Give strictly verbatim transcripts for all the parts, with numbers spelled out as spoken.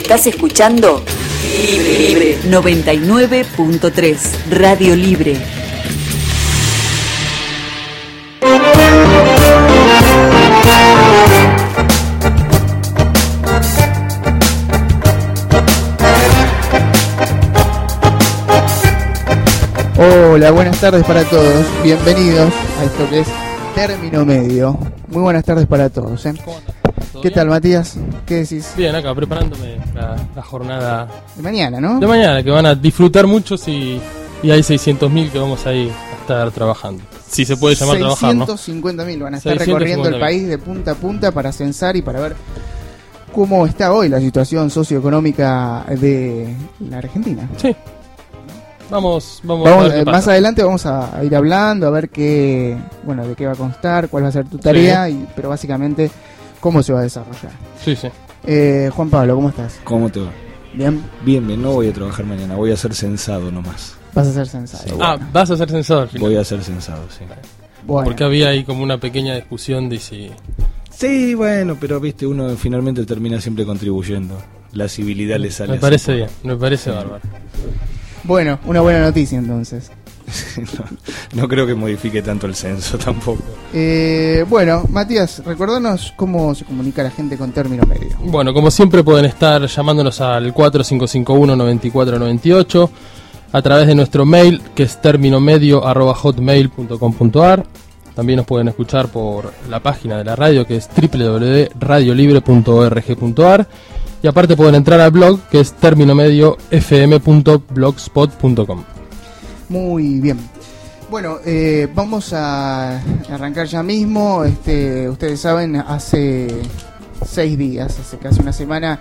Estás escuchando Libre, Libre noventa y nueve punto tres, Radio Libre. Hola, buenas tardes para todos. Bienvenidos a esto que es Término Medio. Muy buenas tardes para todos, ¿eh? ¿Qué bien? Tal, Matías? ¿Qué decís? Bien, acá preparándome la, la jornada de mañana, ¿no? De mañana, que van a disfrutar muchos y, y hay seiscientos mil que vamos ahí a estar trabajando. Si se puede llamar trabajar, ¿no? seiscientos cincuenta mil van a estar recorriendo el país de punta a punta para censar y para ver cómo está hoy la situación socioeconómica de la Argentina. Sí. Vamos, vamos, vamos a ver eh, más adelante vamos a, a ir hablando, a ver qué, bueno, de qué va a constar, cuál va a ser tu tarea, sí. y, pero básicamente cómo se va a desarrollar. Sí, sí. Eh, Juan Pablo, ¿cómo estás? ¿Cómo te va? Bien. Bien, bien, no voy a trabajar mañana, voy a ser censado nomás. Vas a ser censado. Sí, ah, bueno. vas a ser censado al final. Voy a ser censado, sí. Bueno. Porque había ahí como una pequeña discusión de si... Sí, bueno, pero viste, uno finalmente termina siempre contribuyendo. La civilidad le sale. Me parece bien, me parece sí. bárbaro. Bueno, una buena noticia entonces. no, no creo que modifique tanto el censo tampoco. Eh, bueno, Matías, recordanos cómo se comunica la gente con Término Medio. Bueno, como siempre pueden estar llamándonos al cuatro cinco cinco uno, nueve cuatro nueve ocho, a través de nuestro mail que es terminomedio arroba hotmail punto com punto a r. También nos pueden escuchar por la página de la radio que es doble u doble u doble u punto radio libre punto org punto a r. Y aparte pueden entrar al blog que es terminomedio f m punto blogspot punto com. Muy bien. Bueno, eh, vamos a arrancar ya mismo. Este, ustedes saben, hace seis días, hace casi una semana,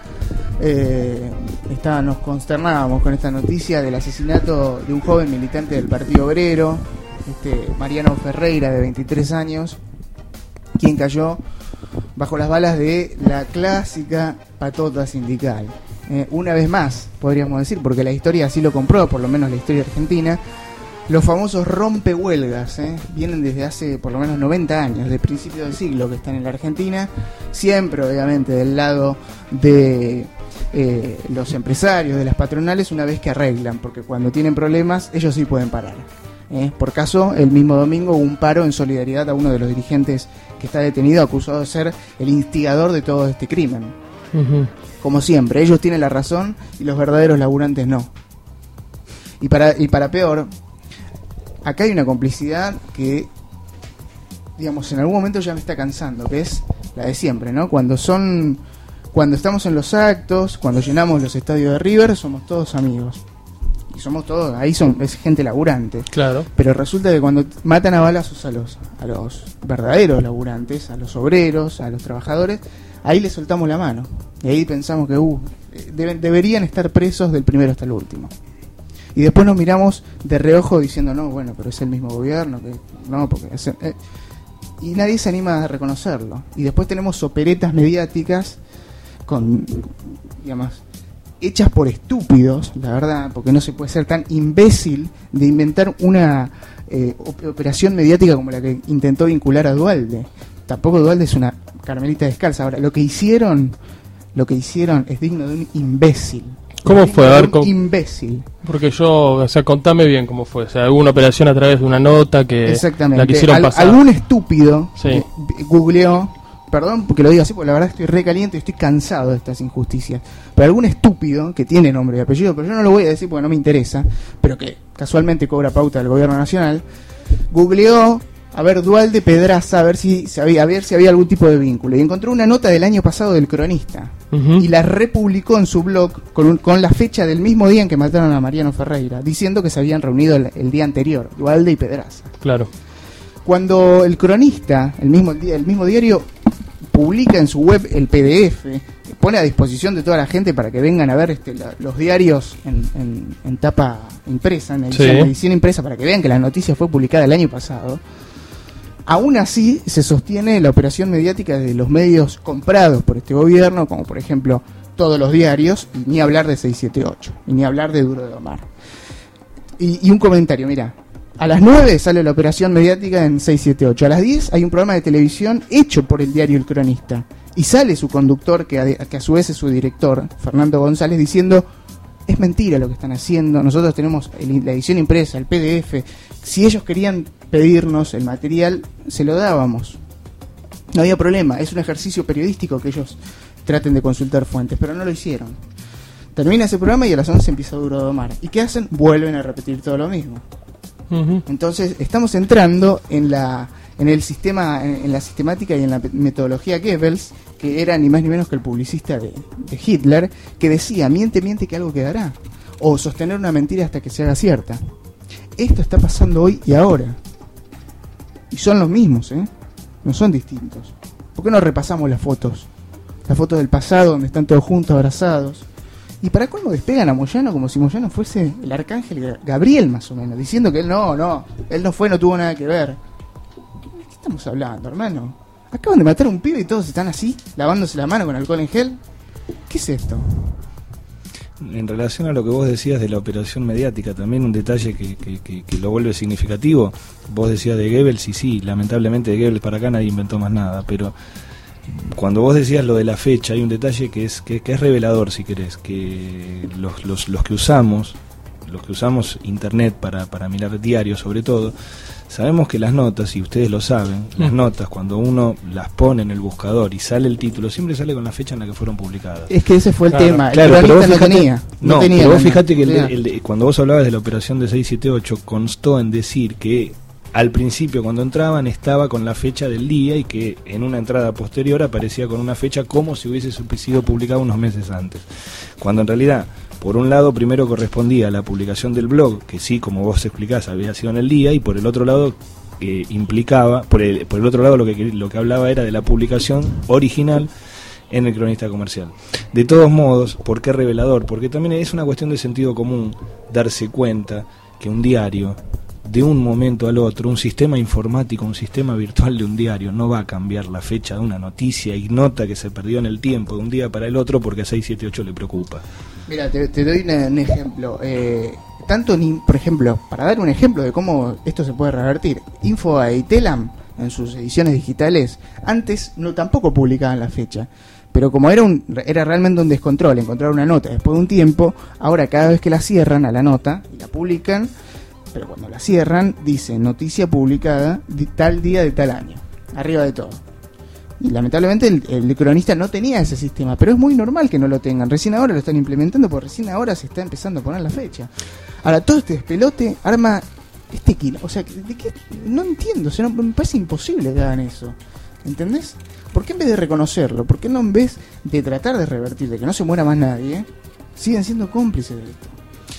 eh, está, nos consternábamos con esta noticia del asesinato de un joven militante del Partido Obrero, este, Mariano Ferreira, de veintitrés años, quien cayó bajo las balas de la clásica patota sindical. Eh, una vez más, podríamos decir, porque la historia así lo compró, por lo menos la historia argentina, los famosos rompehuelgas, eh, vienen desde hace por lo menos noventa años, de principio del siglo que están en la Argentina, siempre obviamente del lado de eh, los empresarios, de las patronales, una vez que arreglan, porque cuando tienen problemas ellos sí pueden parar. Eh, por caso, el mismo domingo hubo un paro en solidaridad a uno de los dirigentes que está detenido, acusado de ser el instigador de todo este crimen. Uh-huh. Como siempre, ellos tienen la razón y los verdaderos laburantes no. Y para, y para peor, acá hay una complicidad que, digamos, en algún momento ya me está cansando, que es la de siempre, ¿no? Cuando son, cuando estamos en los actos, cuando llenamos los estadios de River, somos todos amigos. Y somos todos, ahí son, es gente laburante. Claro. Pero resulta que cuando matan a balazos a los, a los verdaderos laburantes, a los obreros, a los trabajadores, ahí les soltamos la mano. Y ahí pensamos que uh, deben, deberían estar presos del primero hasta el último. Y después nos miramos de reojo diciendo, no, bueno, pero es el mismo gobierno, que no, porque es, eh, y nadie se anima a reconocerlo. Y después tenemos operetas mediáticas con, digamos, hechas por estúpidos, la verdad, porque no se puede ser tan imbécil de inventar una eh, operación mediática como la que intentó vincular a Duhalde. Tampoco Duhalde es una Carmelita descalza. Ahora, lo que hicieron, lo que hicieron es digno de un imbécil. ¿Cómo fue? A ver, un imbécil. Porque yo, o sea, contame bien cómo fue. O sea, hubo una operación a través de una nota que exactamente. la quisieron Al, pasar. Algún estúpido sí. eh, googleó. Perdón porque lo digo así, porque la verdad estoy re caliente y estoy cansado de estas injusticias. Pero algún estúpido que tiene nombre y apellido, pero yo no lo voy a decir porque no me interesa, pero que casualmente cobra pauta del gobierno nacional, googleó a ver Duhalde Pedraza, a ver si, si había, a ver si había algún tipo de vínculo. Y encontró una nota del año pasado del Cronista. Uh-huh. Y la republicó en su blog con, un, con la fecha del mismo día en que mataron a Mariano Ferreira, diciendo que se habían reunido el, el día anterior, Duhalde y Pedraza. Claro. Cuando el Cronista, el mismo, el mismo diario, publica en su web el P D F, pone a disposición de toda la gente para que vengan a ver este, la, los diarios en, en, en tapa impresa, en edición, sí. edición impresa, para que vean que la noticia fue publicada el año pasado. Aún así se sostiene la operación mediática de los medios comprados por este gobierno, como por ejemplo todos los diarios, y ni hablar de seiscientos setenta y ocho, y ni hablar de Duro de Domar. Y, y un comentario, mira, A las nueve sale la operación mediática en seiscientos setenta y ocho. A las diez hay un programa de televisión hecho por el diario El Cronista. Y sale su conductor, que a, que a su vez es su director, Fernando González, diciendo: es mentira lo que están haciendo, nosotros tenemos el, la edición impresa, el P D F, si ellos querían pedirnos el material, se lo dábamos. No había problema, es un ejercicio periodístico que ellos traten de consultar fuentes, pero no lo hicieron. Termina ese programa y a las once empieza Duro de Omar. ¿Y qué hacen? Vuelven a repetir todo lo mismo. Uh-huh. Entonces estamos entrando en la en el sistema, en, en la sistemática y en la metodología Goebbels, que era ni más ni menos que el publicista de, de Hitler, que decía: miente, miente que algo quedará, o sostener una mentira hasta que se haga cierta. Esto está pasando hoy y ahora, y son los mismos, ¿eh? No son distintos. ¿Por qué no repasamos las fotos? Las fotos del pasado donde están todos juntos, abrazados. Y para colmo despegan a Moyano como si Moyano fuese el arcángel Gabriel, más o menos, diciendo que él no, no, él no fue, no tuvo nada que ver. ¿De qué estamos hablando, hermano? Acaban de matar a un pibe y todos están así, lavándose la mano con alcohol en gel. ¿Qué es esto? En relación a lo que vos decías de la operación mediática, también un detalle que, que, que, que lo vuelve significativo. Vos decías de Goebbels, y sí, lamentablemente de Goebbels para acá nadie inventó más nada, pero cuando vos decías lo de la fecha, hay un detalle que es que, que es revelador, si querés, que los, los, los que usamos, los que usamos internet para, para mirar diarios sobre todo, sabemos que las notas, y ustedes lo saben, las notas cuando uno las pone en el buscador y sale el título, siempre sale con la fecha en la que fueron publicadas. Es que ese fue el claro, tema, claro, el pero vos no fijate, tenía. No, no tenía pero vos no, fijate que el de, no. el de, cuando vos hablabas de la operación de seiscientos setenta y ocho, constó en decir que al principio cuando entraban estaba con la fecha del día y que en una entrada posterior aparecía con una fecha como si hubiese sido publicado unos meses antes. Cuando en realidad, por un lado, primero correspondía a la publicación del blog, que sí, como vos explicás, había sido en el día, y por el otro lado eh, implicaba, por el, por el otro lado lo que, lo que hablaba era de la publicación original en el Cronista Comercial. De todos modos, ¿por qué revelador? Porque también es una cuestión de sentido común darse cuenta que un diario, de un momento al otro, un sistema informático, un sistema virtual de un diario no va a cambiar la fecha de una noticia y nota que se perdió en el tiempo de un día para el otro porque a seiscientos setenta y ocho le preocupa. Mira, te, te doy una, un ejemplo. Eh, tanto, ni, por ejemplo, para dar un ejemplo de cómo esto se puede revertir, Infobae y Telam, en sus ediciones digitales, antes no tampoco publicaban la fecha. Pero como era un era realmente un descontrol encontrar una nota después de un tiempo, ahora cada vez que la cierran a la nota y la publican, pero cuando la cierran dice noticia publicada de tal día de tal año, arriba de todo. Y lamentablemente el, el cronista no tenía ese sistema, pero es muy normal que no lo tengan. Recién ahora lo están implementando porque recién ahora se está empezando a poner la fecha. Ahora todo este despelote arma este kilo, o sea, ¿de qué? No entiendo, o sea, no, me parece imposible que hagan eso. ¿Entendés? ¿Por qué en vez de reconocerlo, por qué no en vez de tratar de revertir, de que no se muera más nadie, siguen siendo cómplices de esto?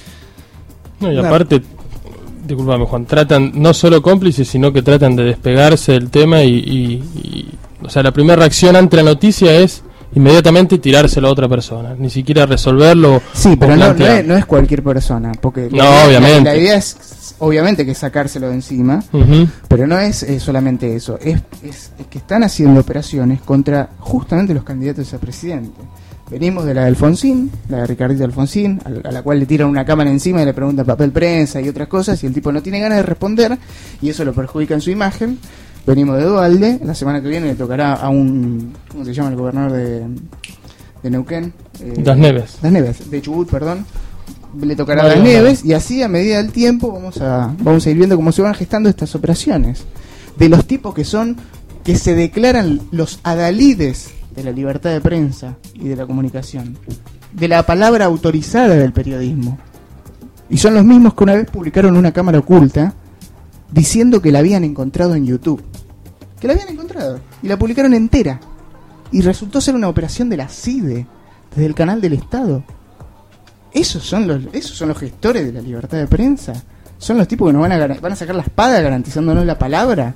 No, y aparte, disculpame Juan, tratan no solo cómplices, sino que tratan de despegarse del tema y, y, y o sea, la primera reacción ante la noticia es inmediatamente tirárselo a otra persona, ni siquiera resolverlo. Sí, pero no, no, es, no es cualquier persona, porque no, la, obviamente. La, la idea es obviamente que sacárselo de encima, uh-huh. pero no es eh, solamente eso, es, es, es que están haciendo operaciones contra justamente los candidatos a presidente. Venimos de la de Alfonsín, la de Ricardito Alfonsín, a la cual le tiran una cámara encima y le preguntan papel prensa y otras cosas, y el tipo no tiene ganas de responder, y eso lo perjudica en su imagen. Venimos de Duhalde, la semana que viene le tocará a un, ¿cómo se llama el gobernador de, de Neuquén? Eh, Das Neves. Das Neves, de Chubut, perdón. Le tocará a Das Neves, y así a medida del tiempo vamos a, vamos a ir viendo cómo se van gestando estas operaciones. De los tipos que son, que se declaran los adalides de la libertad de prensa y de la comunicación, de la palabra autorizada del periodismo, y son los mismos que una vez publicaron una cámara oculta diciendo que la habían encontrado en YouTube, que la habían encontrado y la publicaron entera, y resultó ser una operación de la C I D E desde el canal del Estado. Esos son los esos son los gestores de la libertad de prensa, son los tipos que nos van a van a sacar la espada garantizándonos la palabra.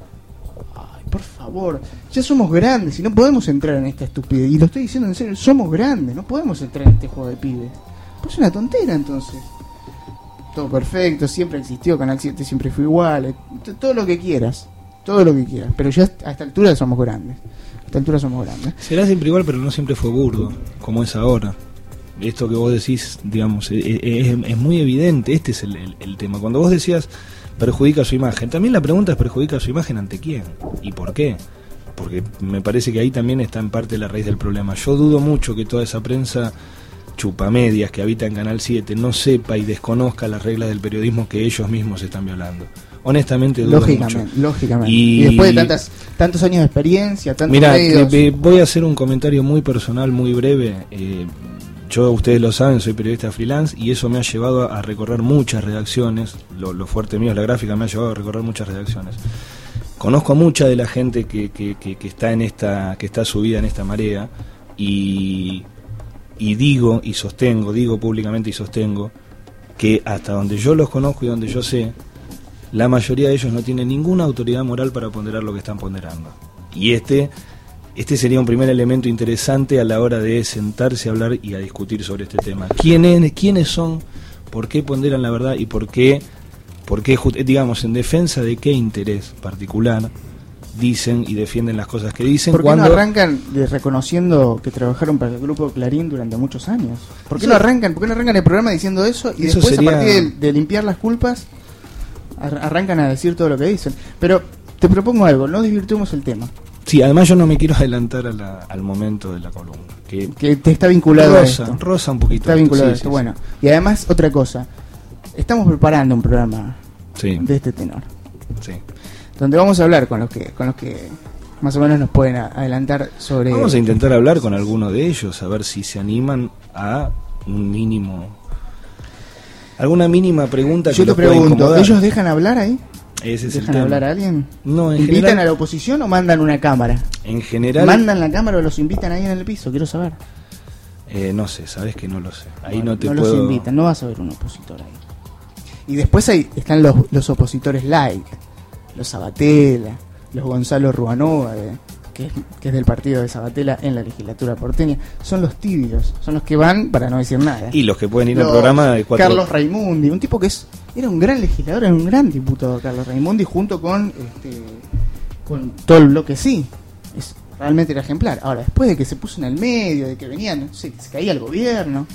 Por favor, ya somos grandes y no podemos entrar en esta estupidez. Y lo estoy diciendo en serio, somos grandes, no podemos entrar en este juego de pibes. Pues es una tontera entonces. Todo perfecto, siempre existió, Canal siete siempre fue igual, todo lo que quieras, todo lo que quieras. Pero ya a esta altura somos grandes. A esta altura somos grandes. Será siempre igual, pero no siempre fue burdo, como es ahora. Esto que vos decís, digamos, es, es, es muy evidente, este es el, el, el tema. Cuando vos decías, perjudica su imagen. También la pregunta es, ¿perjudica su imagen ante quién? ¿Y por qué? Porque me parece que ahí también está en parte la raíz del problema. Yo dudo mucho que toda esa prensa chupamedias que habita en Canal siete no sepa y desconozca las reglas del periodismo que ellos mismos están violando. Honestamente dudo lógicamente, mucho. Lógicamente. Y, y después de tantas, tantos años de experiencia, tantos Mirá, medios... te, voy a hacer un comentario muy personal, muy breve. Eh, yo, ustedes lo saben, soy periodista freelance y eso me ha llevado a recorrer muchas redacciones. Lo, lo fuerte mío es la gráfica, me ha llevado a recorrer muchas redacciones. Conozco a mucha de la gente que, que, que, que está en esta, que está subida en esta marea y, y digo y sostengo, digo públicamente y sostengo que hasta donde yo los conozco y donde yo sé, la mayoría de ellos no tienen ninguna autoridad moral para ponderar lo que están ponderando. Y este, este sería un primer elemento interesante a la hora de sentarse a hablar y a discutir sobre este tema. ¿Quiénes, quiénes son? ¿Por qué ponderan la verdad? ¿Y por qué? Porque, digamos, en defensa de qué interés particular dicen y defienden las cosas que dicen. ¿Por qué cuando no arrancan de reconociendo que trabajaron para el grupo Clarín durante muchos años? ¿Por qué eso, no arrancan ¿Por qué no arrancan el programa diciendo eso y eso después sería... a partir de, de limpiar las culpas arrancan a decir todo lo que dicen? Pero te propongo algo, no desvirtuemos el tema. Sí, además yo no me quiero adelantar a la, al momento de la columna. Que, que te está vinculado rosa, a esto. Rosa un poquito. Está vinculado sí, a esto, sí, bueno. Sí. Y además, otra cosa. Estamos preparando un programa sí. de este tenor. Sí. Donde vamos a hablar con los que con los que más o menos nos pueden a, adelantar sobre... Vamos a intentar hablar con alguno de ellos, a ver si se animan a un mínimo... Alguna mínima pregunta que Yo te los pueda pregunto, incomodar. ¿ellos dejan hablar ahí? Ese es el ¿Dejan tema. hablar a alguien? No, en ¿Invitan general, a la oposición o mandan una cámara? en general ¿Mandan la cámara o los invitan ahí en el piso? Quiero saber. eh, no sé, sabes que no lo sé. Ahí Bueno, no te no puedo... los invitan, no vas a ver un opositor ahí. Y después ahí están los, los opositores light, los Sabatella, los Gonzalo Ruanova, de, que, es, que es del partido de Sabatella en la legislatura porteña. Son los tibios, son los que van para no decir nada. Y los que pueden ir Los al programa de cuatro... Carlos Raimundi, un tipo que es era un gran legislador, era un gran diputado Carlos Raimundi, junto con este con todo el bloque sí. Es, realmente era ejemplar. Ahora, después de que se puso en el medio, de que venían, no sé, que se caía el gobierno,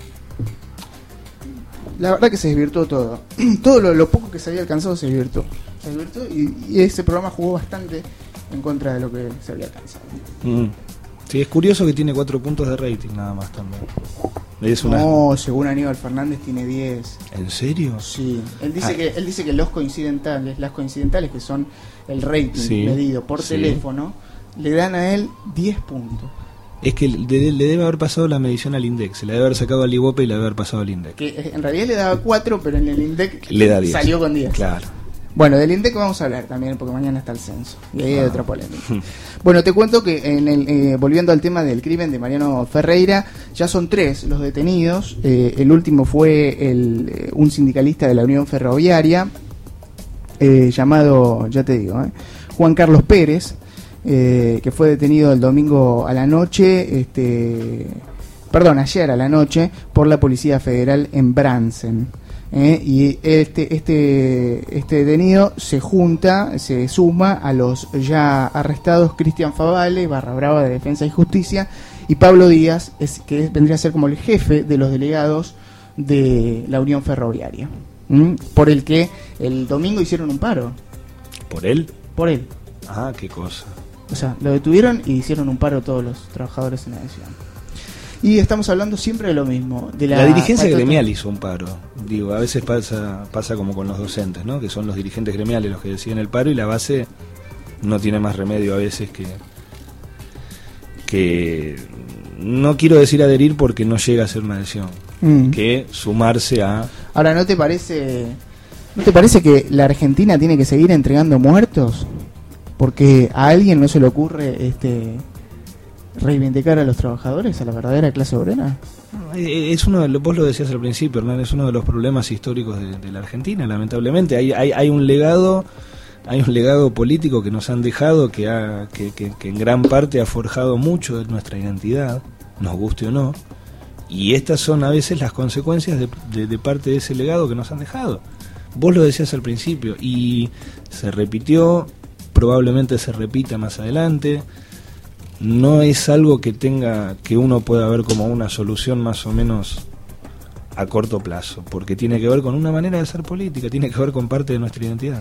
la verdad que se desvirtuó todo. Todo lo, lo poco que se había alcanzado se desvirtuó. Se desvirtuó y, y ese programa jugó bastante en contra de lo que se había alcanzado. Mm. Sí, es curioso que tiene cuatro puntos de rating nada más también. Es una... No, según Aníbal Fernández tiene diez. ¿En serio? Sí, él dice Ay. que él dice que los coincidentales, las coincidentales que son el rating Sí, medido por sí. teléfono, le dan a él diez puntos. Es que le, le debe haber pasado la medición al INDEC. Se le debe haber sacado al IWOPE y le debe haber pasado al INDEC. Que eh, en realidad le daba cuatro, pero en el INDEC Le da diez. salió con diez. Claro. Bueno, del INDEC vamos a hablar también, porque mañana está el censo. Y ahí hay Ah. otra polémica. Bueno, te cuento que en el, eh, volviendo al tema del crimen de Mariano Ferreira, ya son tres los detenidos. Eh, el último fue el, eh, un sindicalista de la Unión Ferroviaria, eh, llamado, ya te digo, eh, Juan Carlos Pérez, eh, que fue detenido el domingo a la noche, este, perdón, ayer a la noche, por la Policía Federal en Bransen. Eh, y este este este detenido se junta, se suma a los ya arrestados Cristian Favale, barra brava de Defensa y Justicia, y Pablo Díaz, es, que es, vendría a ser como el jefe de los delegados de la Unión Ferroviaria, ¿m? Por el que el domingo hicieron un paro. ¿Por él? Por él. Ah, qué cosa. O sea, lo detuvieron y hicieron un paro todos los trabajadores en la nación. Y estamos hablando siempre de lo mismo. De la, La dirigencia patota. gremial hizo un paro. Digo, a veces pasa pasa como con los docentes, ¿no? Que son los dirigentes gremiales los que deciden el paro y la base no tiene más remedio a veces que que no quiero decir adherir porque no llega a ser una adhesión, Mm. que sumarse a... Ahora, ¿no te parece no te parece que la Argentina tiene que seguir entregando muertos? Porque a alguien no se le ocurre este reivindicar a los trabajadores, a la verdadera clase obrera. Es uno de los, vos lo decías al principio, Hernán, es uno de los problemas históricos de, de la Argentina, lamentablemente. Hay, hay, hay un legado, hay un legado político que nos han dejado, que, ha, que, que, que en gran parte ha forjado mucho de nuestra identidad, nos guste o no, y estas son a veces las consecuencias de, de, de parte de ese legado que nos han dejado. Vos lo decías al principio, y se repitió, probablemente se repita más adelante. No es algo que tenga, que uno pueda ver como una solución más o menos a corto plazo, porque tiene que ver con una manera de ser política, tiene que ver con parte de nuestra identidad.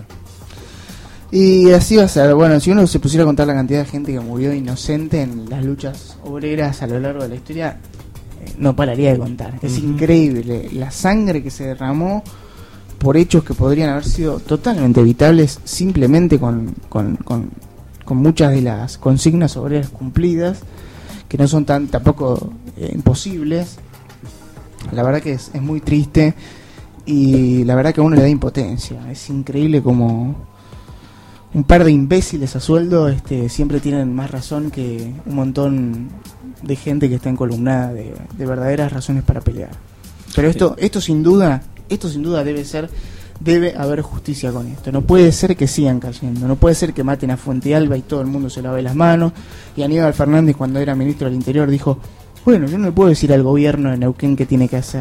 Y así va a ser. Bueno, si uno se pusiera a contar la cantidad de gente que murió inocente en las luchas obreras a lo largo de la historia, eh, no pararía de contar. Es uh-huh. increíble la sangre que se derramó por hechos que podrían haber sido totalmente evitables simplemente con, con, con, con muchas de las consignas obreras cumplidas, que no son tan tampoco eh, imposibles. La verdad que es, es muy triste, y la verdad que a uno le da impotencia. Es increíble como un par de imbéciles a sueldo este, siempre tienen más razón que un montón de gente que está encolumnada de, de verdaderas razones para pelear. Pero esto, esto sin duda, esto sin duda debe ser, debe haber justicia con esto. No puede ser que sigan cayendo, no puede ser que maten a Fuentealba y todo el mundo se lave las manos. Y Aníbal Fernández, cuando era ministro del Interior, dijo: bueno, yo no le puedo decir al gobierno de Neuquén qué tiene que hacer.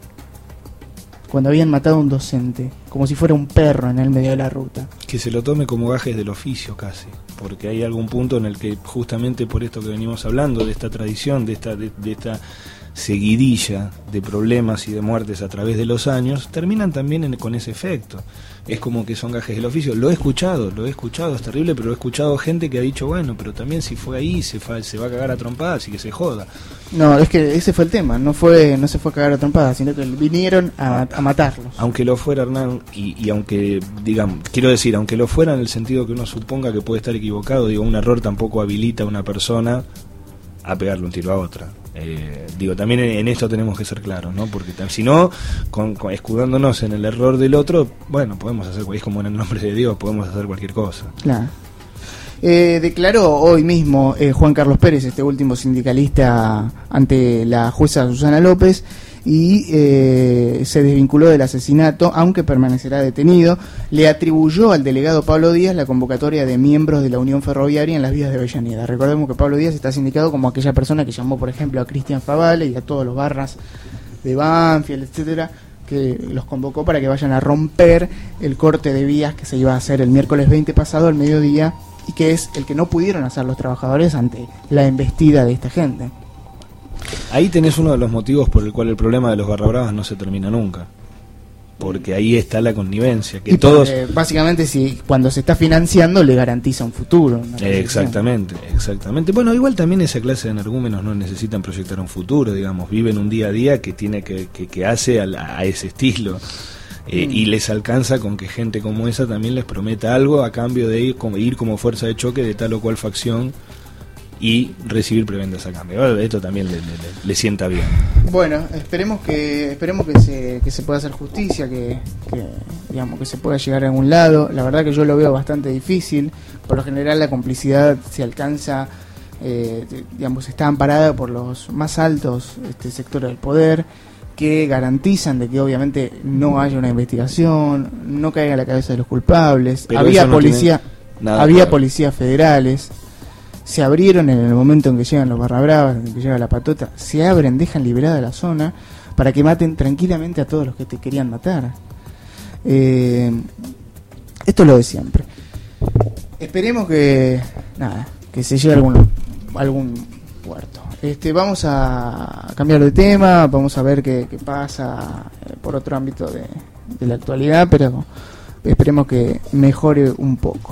Cuando habían matado a un docente, como si fuera un perro en el medio de la ruta. Que se lo tome como gajes del oficio casi, porque hay algún punto en el que, justamente por esto que venimos hablando, de esta tradición, de esta, de, de esta seguidilla de problemas y de muertes a través de los años, terminan también en, con ese efecto. Es como que son gajes del oficio. Lo he escuchado, lo he escuchado, es terrible, pero he escuchado gente que ha dicho: bueno, pero también si fue ahí, se, fa, se va a cagar a trompadas y que se joda. No, es que ese fue el tema, no fue no se fue a cagar a trompadas, sino que vinieron a, a matarlos. Aunque lo fuera, Hernán, y, y aunque, digamos, quiero decir, aunque lo fuera en el sentido que uno suponga que puede estar equivocado, digo, un error tampoco habilita a una persona a pegarle un tiro a otra. Eh, digo, también en, en esto tenemos que ser claros, ¿no? Porque si no, con, con, escudándonos en el error del otro, bueno, podemos hacer, es como en el nombre de Dios, podemos hacer cualquier cosa. Claro. Eh, declaró hoy mismo eh, Juan Carlos Pérez, este último sindicalista, ante la jueza Susana López, y eh, se desvinculó del asesinato, aunque permanecerá detenido. Le atribuyó al delegado Pablo Díaz la convocatoria de miembros de la Unión Ferroviaria en las vías de Avellaneda. Recordemos que Pablo Díaz está sindicado como aquella persona que llamó, por ejemplo, a Cristian Favale y a todos los barras de Banfield, etcétera, que los convocó para que vayan a romper el corte de vías que se iba a hacer el miércoles veinte pasado al mediodía, y que es el que no pudieron hacer los trabajadores ante la embestida de esta gente. Ahí tenés uno de los motivos por el cual el problema de los barra bravas no se termina nunca, porque ahí está la connivencia, que y todos básicamente, si cuando se está financiando le garantiza un futuro, exactamente, exactamente. Bueno, igual también esa clase de energúmenos no necesitan proyectar un futuro, digamos, viven un día a día que tiene que, que, que hace a, a ese estilo. Eh, mm. Y les alcanza con que gente como esa también les prometa algo a cambio de ir como, ir como fuerza de choque de tal o cual facción y recibir prebendas a cambio. Esto también le, le, le sienta bien. Bueno, esperemos que esperemos que se, que se pueda hacer justicia, que, que digamos que se pueda llegar a algún lado. La verdad que yo lo veo bastante difícil. Por lo general la complicidad se alcanza, eh, digamos, está amparada por los más altos este, sectores del poder, que garantizan de que obviamente no haya una investigación, no caiga en la cabeza de los culpables. Pero había no policía, había claro. policías federales, se abrieron en el momento en que llegan los barra bravas, en que llega la patota, se abren, dejan liberada la zona para que maten tranquilamente a todos los que te querían matar. Eh, esto es lo de siempre. Esperemos que nada, que se llegue a algún algún puerto. Este, vamos a cambiar de tema, vamos a ver qué, qué pasa eh, por otro ámbito de, de la actualidad, pero esperemos que mejore un poco.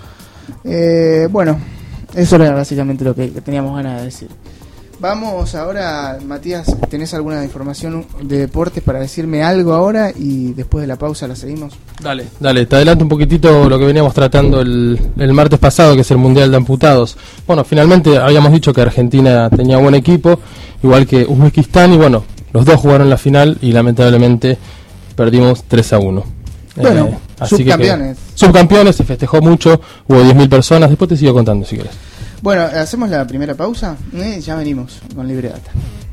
Eh, bueno, eso era básicamente lo que, que teníamos ganas de decir. Vamos ahora, Matías, ¿tenés alguna información de deportes para decirme algo ahora y después de la pausa la seguimos? Dale, dale, te adelanto un poquitito lo que veníamos tratando el, el martes pasado, que es el Mundial de Amputados. Bueno, finalmente habíamos dicho que Argentina tenía buen equipo, igual que Uzbekistán, y bueno, los dos jugaron la final y lamentablemente perdimos tres a uno. Bueno, eh, así subcampeones. Que, que, subcampeones, se festejó mucho, hubo diez mil personas, después te sigo contando si querés. Bueno, hacemos la primera pausa, eh, ya venimos con Libre Data.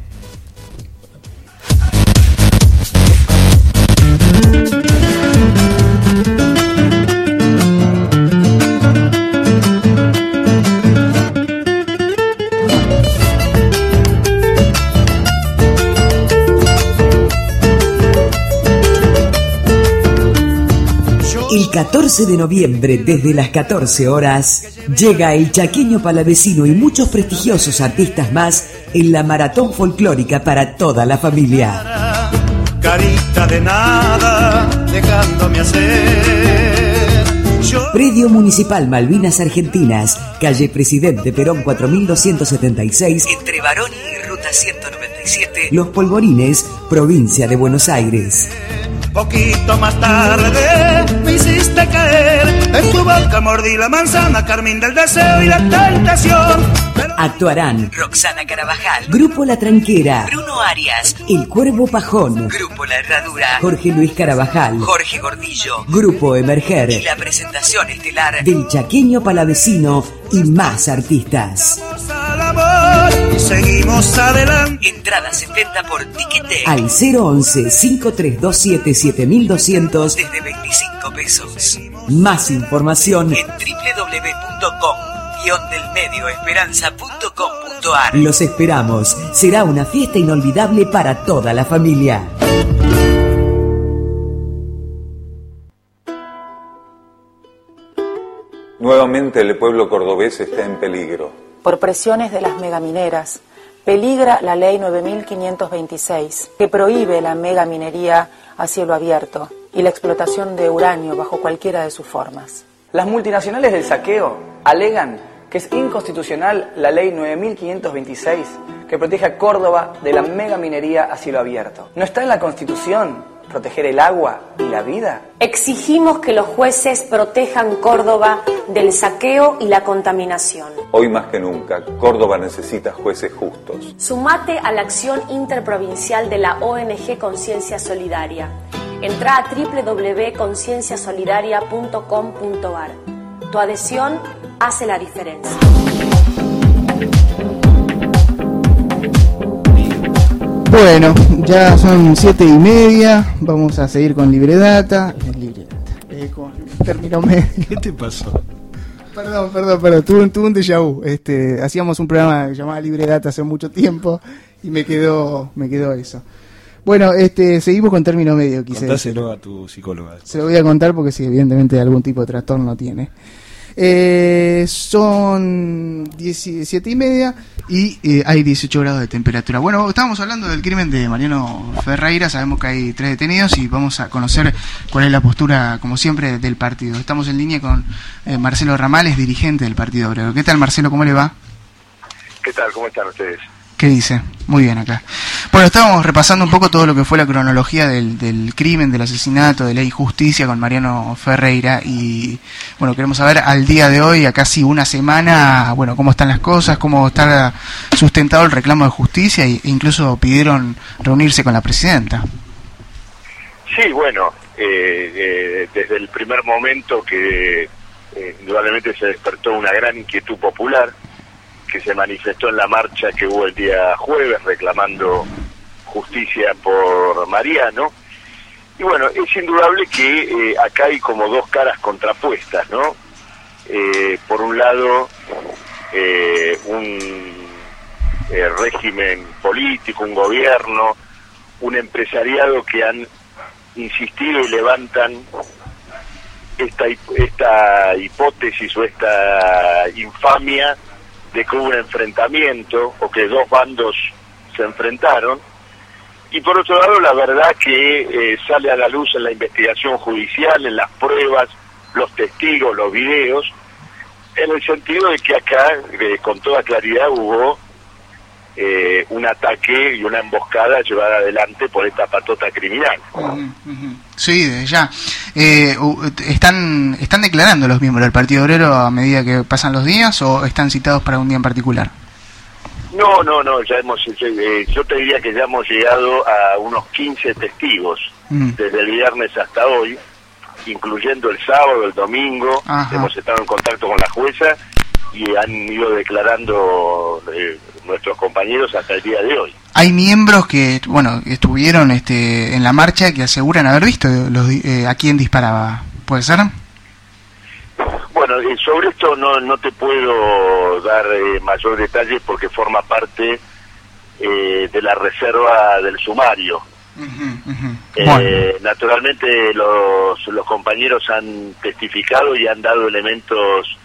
El catorce de noviembre, desde las catorce horas, llega el Chaqueño Palavecino y muchos prestigiosos artistas más en la maratón folclórica para toda la familia. carita de nada, dejándome hacer. Yo... Predio Municipal Malvinas Argentinas, calle Presidente Perón cuatro mil doscientos setenta y seis, entre Baroni y Ruta ciento noventa y siete, Los Polvorines, provincia de Buenos Aires. Poquito más tarde me hiciste caer, en tu boca mordí la manzana, carmín del deseo y la tentación. Pero... Actuarán Roxana Carabajal, Grupo La Tranquera, Bruno Arias, El Cuervo Pajón, Grupo La Herradura, Jorge Luis Carabajal, Jorge Gordillo, Grupo Emerger y la presentación estelar del Chaqueño Palavecino y más artistas. Al amor y seguimos adelante. Entradas en venta por Ticketek al cero once, cinco tres dos siete, siete mil doscientos desde veinticinco pesos. Más información en doble u doble u doble u punto com guión del medio esperanza punto com punto ar. Los esperamos. Será una fiesta inolvidable para toda la familia. Nuevamente el pueblo cordobés está en peligro. Por presiones de las megamineras, peligra la ley nueve mil quinientos veintiséis, que prohíbe la megaminería a cielo abierto y la explotación de uranio bajo cualquiera de sus formas. Las multinacionales del saqueo alegan que es inconstitucional la ley nueve mil quinientos veintiséis, que protege a Córdoba de la megaminería a cielo abierto. ¿No está en la Constitución proteger el agua y la vida? Exigimos que los jueces protejan Córdoba del saqueo y la contaminación. Hoy más que nunca, Córdoba necesita jueces justos. Sumate a la acción interprovincial de la O N G Conciencia Solidaria. Entrá a doble u doble u doble u punto conciencia solidaria punto com punto ar. Tu adhesión hace la diferencia. Bueno, ya son siete y media, vamos a seguir con LibreData, Libre eh, con término medio. ¿Qué te pasó? Perdón, perdón, perdón, tuve, tuve un déjà vu. Este, hacíamos un programa que llamaba LibreData hace mucho tiempo y me quedó, me quedó eso. Bueno, este, seguimos con término medio, quise Contáselo a tu psicóloga. Se lo voy a contar porque sí, evidentemente algún tipo de trastorno tiene. Eh, son diecisiete y media y eh, hay dieciocho grados de temperatura. Bueno, estábamos hablando del crimen de Mariano Ferreira. Sabemos que hay tres detenidos y vamos a conocer cuál es la postura, como siempre, del partido. Estamos en línea con eh, Marcelo Ramales, dirigente del Partido Obrero. ¿Qué tal, Marcelo? ¿Cómo le va? ¿Qué tal? ¿Cómo están ustedes? ¿Qué dice? Muy bien acá. Bueno, estábamos repasando un poco todo lo que fue la cronología del, del crimen, del asesinato, de la injusticia con Mariano Ferreira y, bueno, queremos saber al día de hoy, a casi una semana, bueno, cómo están las cosas, cómo está sustentado el reclamo de justicia e incluso pidieron reunirse con la presidenta. Sí, bueno, eh, eh, desde el primer momento que eh, indudablemente se despertó una gran inquietud popular, que se manifestó en la marcha que hubo el día jueves reclamando justicia por Mariano. Y bueno, es indudable que eh, acá hay como dos caras contrapuestas, ¿no? Eh, por un lado, eh, un eh, régimen político, un gobierno, un empresariado que han insistido y levantan esta, esta hipótesis o esta infamia de que hubo un enfrentamiento o que dos bandos se enfrentaron, y por otro lado la verdad que eh, sale a la luz en la investigación judicial, en las pruebas, los testigos, los videos, en el sentido de que acá eh, con toda claridad hubo eh, un ataque y una emboscada llevada adelante por esta patota criminal. Uh-huh, uh-huh. Sí, desde ya. Eh, ¿están, ¿Están declarando los miembros del Partido Obrero a medida que pasan los días o están citados para un día en particular? No, no, no, ya hemos, eh, yo te diría que ya hemos llegado a unos quince testigos uh-huh. desde el viernes hasta hoy, incluyendo el sábado, el domingo. Ajá. Hemos estado en contacto con la jueza y han ido declarando eh, nuestros compañeros hasta el día de hoy. Hay miembros que, bueno, estuvieron este, en la marcha que aseguran haber visto los, eh, a quién disparaba. ¿Puede ser? Bueno, eh, sobre esto no no te puedo dar eh, mayor detalle porque forma parte eh, de la reserva del sumario. Uh-huh, uh-huh. Eh, bueno. Naturalmente los, los compañeros han testificado y han dado elementos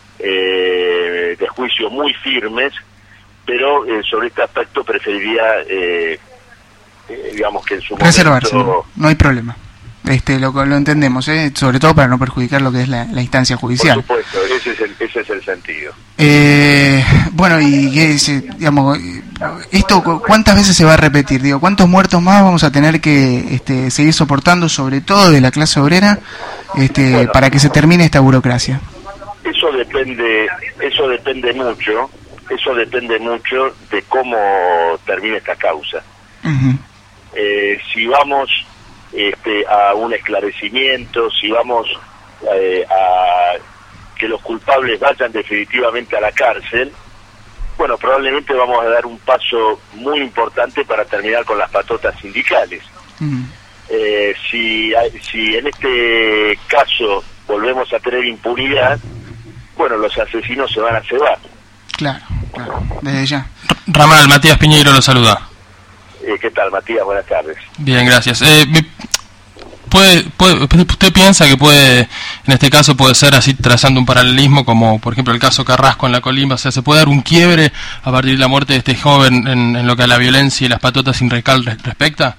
eh, de juicio muy firmes, pero eh, sobre este aspecto preferiría eh, eh, digamos que en su reservarse, momento... no, no hay problema. Este, lo, lo entendemos, ¿eh? Sobre todo para no perjudicar lo que es la, la instancia judicial. Por supuesto, ese es el, ese es el sentido. Eh, bueno, y qué es, digamos, esto, ¿cuántas veces se va a repetir? Digo, ¿cuántos muertos más vamos a tener que este, seguir soportando, sobre todo de la clase obrera, este, bueno, para que se termine esta burocracia? Eso depende, eso depende mucho, eso depende mucho de cómo termine esta causa. Uh-huh. Eh, si vamos Este, a un esclarecimiento, si vamos eh, a que los culpables vayan definitivamente a la cárcel, bueno, probablemente vamos a dar un paso muy importante para terminar con las patotas sindicales. Mm. Eh, si, si en este caso volvemos a tener impunidad, bueno, los asesinos se van a cebar. Claro, claro, desde ya. Ramal, Matías Piñeiro lo saluda. Eh, ¿Qué tal, Matías? Buenas tardes. Bien, gracias. Eh, puede, puede, ¿Usted piensa que puede, en este caso, puede ser así, trazando un paralelismo, como por ejemplo el caso Carrasco en la Colimba? O sea, ¿se puede dar un quiebre a partir de la muerte de este joven en, en lo que a la violencia y las patotas sin recal respecta?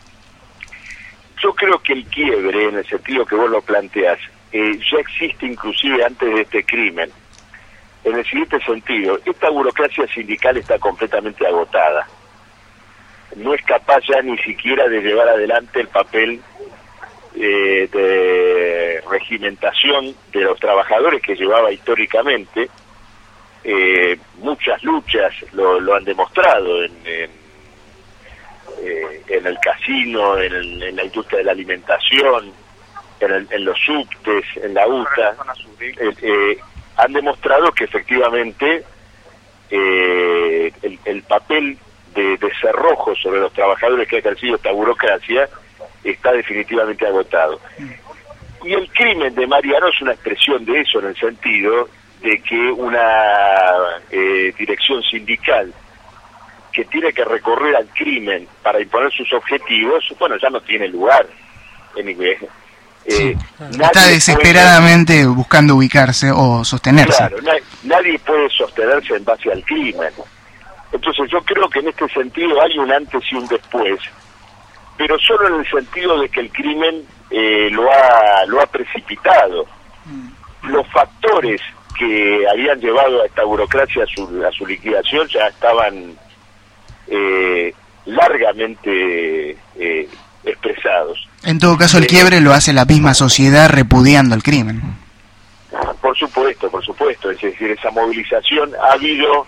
Yo creo que el quiebre, en el sentido que vos lo planteás, eh, ya existe inclusive antes de este crimen. En el siguiente sentido, esta burocracia sindical está completamente agotada. No es capaz ya ni siquiera de llevar adelante el papel eh, de regimentación de los trabajadores que llevaba históricamente. Eh, muchas luchas lo, lo han demostrado en, en, eh, en el casino, en, el, en la industria de la alimentación, en, el, en los subtes, en la U T A. Eh, eh, han demostrado que efectivamente eh, el, el papel de, de cerrojo sobre los trabajadores que ha ejercido esta burocracia está definitivamente agotado. Y el crimen de Mariano es una expresión de eso, en el sentido de que una eh, dirección sindical que tiene que recorrer al crimen para imponer sus objetivos, bueno, ya no tiene lugar. Anyway. Eh, Está desesperadamente puede, buscando ubicarse o sostenerse. Claro, na, nadie puede sostenerse en base al crimen. Entonces yo creo que en este sentido hay un antes y un después, pero solo en el sentido de que el crimen eh, lo ha lo ha precipitado. Mm. Los factores que habían llevado a esta burocracia a su, a su liquidación ya estaban eh, largamente eh, expresados. En todo caso, el quiebre lo hace la misma sociedad repudiando el crimen. Por supuesto, por supuesto. Es decir, esa movilización, ha habido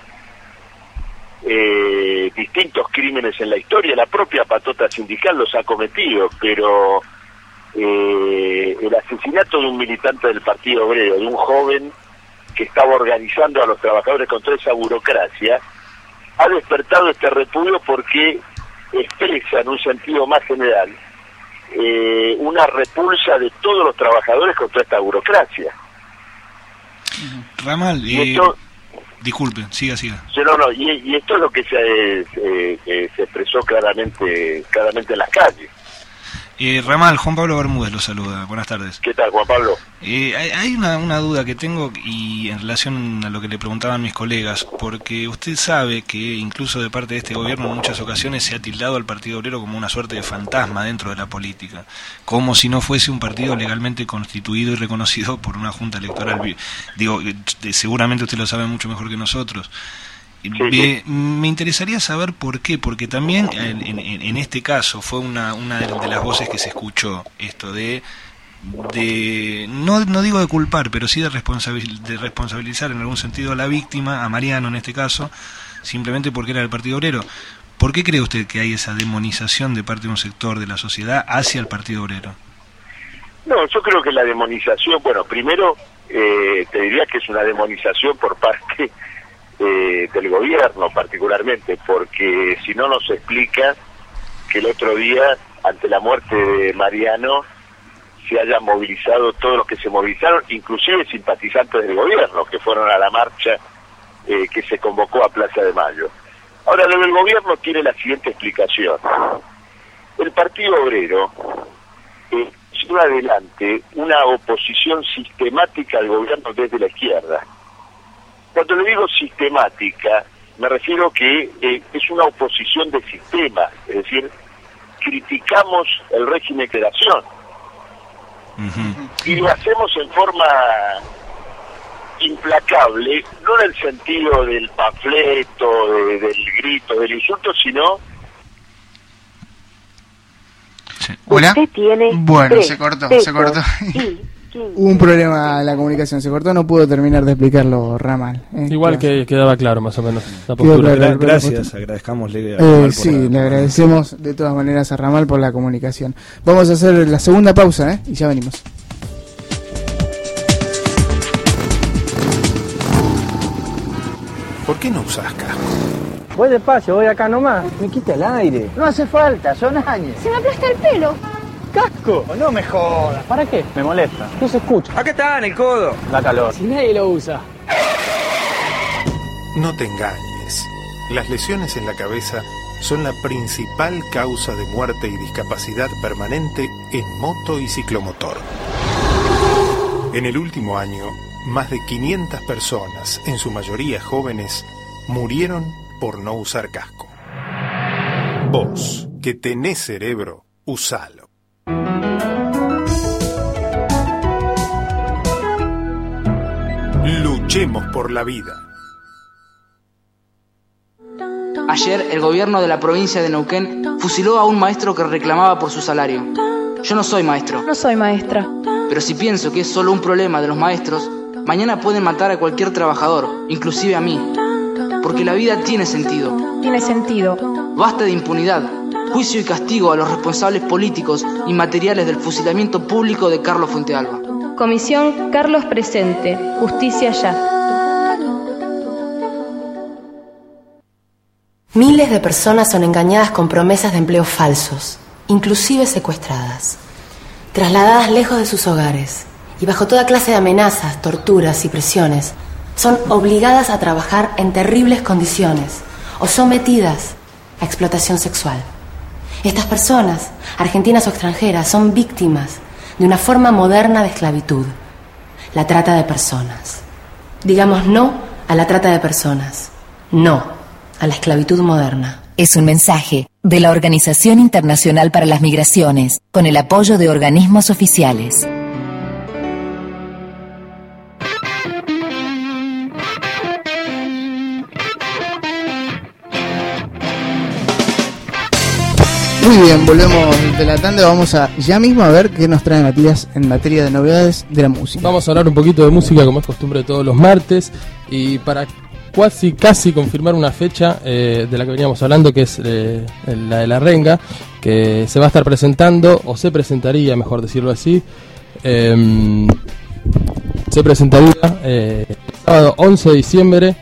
eh, distintos crímenes en la historia, la propia patota sindical los ha cometido, pero eh, el asesinato de un militante del Partido Obrero, de un joven que estaba organizando a los trabajadores contra esa burocracia, ha despertado este repudio porque expresa en un sentido más general eh, una repulsa de todos los trabajadores contra esta burocracia. Ramal, y esto, eh, disculpe, siga, siga. No, no, y, y esto es lo que se, eh, eh, se expresó claramente, claramente en las calles. Eh, Ramal, Juan Pablo Bermúdez lo saluda. Buenas tardes. ¿Qué tal, Juan Pablo? Eh, hay hay una, una duda que tengo y en relación a lo que le preguntaban mis colegas, porque usted sabe que incluso de parte de este gobierno en muchas ocasiones se ha tildado al Partido Obrero como una suerte de fantasma dentro de la política, como si no fuese un partido legalmente constituido y reconocido por una junta electoral. Digo, seguramente usted lo sabe mucho mejor que nosotros. Me, me interesaría saber por qué, porque también en, en, en este caso fue una, una de, de las voces que se escuchó esto de, de no, no digo de culpar, pero sí de, responsabil, de responsabilizar en algún sentido a la víctima, a Mariano en este caso, simplemente porque era del Partido Obrero. ¿Por qué cree usted que hay esa demonización de parte de un sector de la sociedad hacia el Partido Obrero? No, yo creo que la demonización, bueno, primero eh, te diría que es una demonización por parte Eh, del gobierno particularmente, porque si no nos explica que el otro día, ante la muerte de Mariano, se hayan movilizado todos los que se movilizaron, inclusive simpatizantes del gobierno, que fueron a la marcha eh, que se convocó a Plaza de Mayo. Ahora, lo del gobierno tiene la siguiente explicación. El Partido Obrero eh, llevó adelante una oposición sistemática al gobierno desde la izquierda. Cuando le digo sistemática, me refiero que eh, es una oposición de sistema, es decir, criticamos el régimen de creación. Uh-huh. Y lo hacemos en forma implacable, no en el sentido del panfleto, de, del grito, del insulto, sino... Sí. ¿Hola? Bueno, tres, se cortó, tres, se cortó. Hubo un problema en la comunicación, se cortó, no pudo terminar de explicarlo Ramal. Eh, Igual que quedaba claro más o menos la postura. Claro, gracias, agradezcamosle a Ramal. Eh, sí, le agradecemos de todas maneras a Ramal por la comunicación. Vamos a hacer la segunda pausa, ¿eh? Y ya venimos. ¿Por qué no usás casco? Voy despacio, voy acá nomás. Me quita el aire. No hace falta, son años. Se me aplasta el pelo. ¡Casco! No me jodas. ¿Para qué? Me molesta. No se escucha. Acá está, en el codo. Da calor. Si nadie lo usa. No te engañes. Las lesiones en la cabeza son la principal causa de muerte y discapacidad permanente en moto y ciclomotor. En el último año, más de quinientas personas, en su mayoría jóvenes, murieron por no usar casco. Vos, que tenés cerebro, usalo. Luchemos por la vida. Ayer el gobierno de la provincia de Neuquén fusiló a un maestro que reclamaba por su salario. Yo no soy maestro. No soy maestra. Pero si pienso que es solo un problema de los maestros, mañana pueden matar a cualquier trabajador, inclusive a mí. Porque la vida tiene sentido. Tiene sentido. Basta de impunidad, juicio y castigo a los responsables políticos y materiales del fusilamiento público de Carlos Fuentealba. Comisión Carlos presente. Justicia ya. Miles de personas son engañadas con promesas de empleos falsos, inclusive secuestradas, trasladadas lejos de sus hogares y bajo toda clase de amenazas, torturas y presiones, son obligadas a trabajar en terribles condiciones o sometidas a explotación sexual. Estas personas, argentinas o extranjeras, son víctimas de una forma moderna de esclavitud, la trata de personas. Digamos no a la trata de personas, no a la esclavitud moderna. Es un mensaje de la Organización Internacional para las Migraciones, con el apoyo de organismos oficiales. Muy bien, volvemos de la tanda. Vamos a ya mismo a ver qué nos trae Matías en materia de novedades de la música. Vamos a hablar un poquito de música, como es costumbre todos los martes, y para casi casi confirmar una fecha eh, de la que veníamos hablando, que es eh, la de la Renga, que se va a estar presentando, o se presentaría, mejor decirlo así, eh, se presentaría eh, el sábado once de diciembre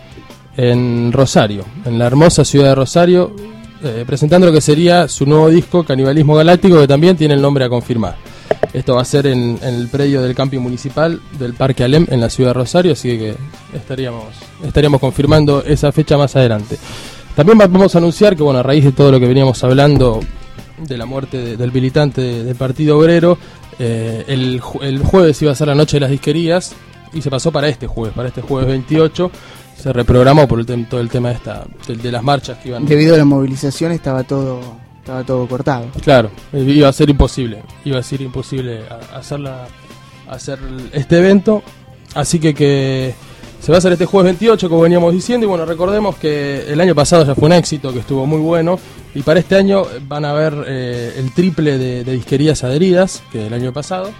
en Rosario, en la hermosa ciudad de Rosario, eh, presentando lo que sería su nuevo disco, Canibalismo Galáctico, que también tiene el nombre a confirmar. Esto va a ser en, en el predio del camping municipal del Parque Alem en la ciudad de Rosario, así que estaríamos estaríamos confirmando esa fecha más adelante. También vamos a anunciar que, bueno, a raíz de todo lo que veníamos hablando de la muerte de, del militante de, del Partido Obrero, eh, el, el jueves iba a ser la noche de las disquerías y se pasó para este jueves, para este jueves veintiocho. Se reprogramó por el tem- todo el tema de, esta, de, de las marchas que iban. Debido a la movilización estaba todo estaba todo cortado. Claro, iba a ser imposible, iba a ser imposible hacer, la, hacer este evento, así que, que se va a hacer este jueves veintiocho, como veníamos diciendo, y bueno, recordemos que el año pasado ya fue un éxito, que estuvo muy bueno, y para este año van a haber eh, el triple de, de disquerías adheridas que el año pasado,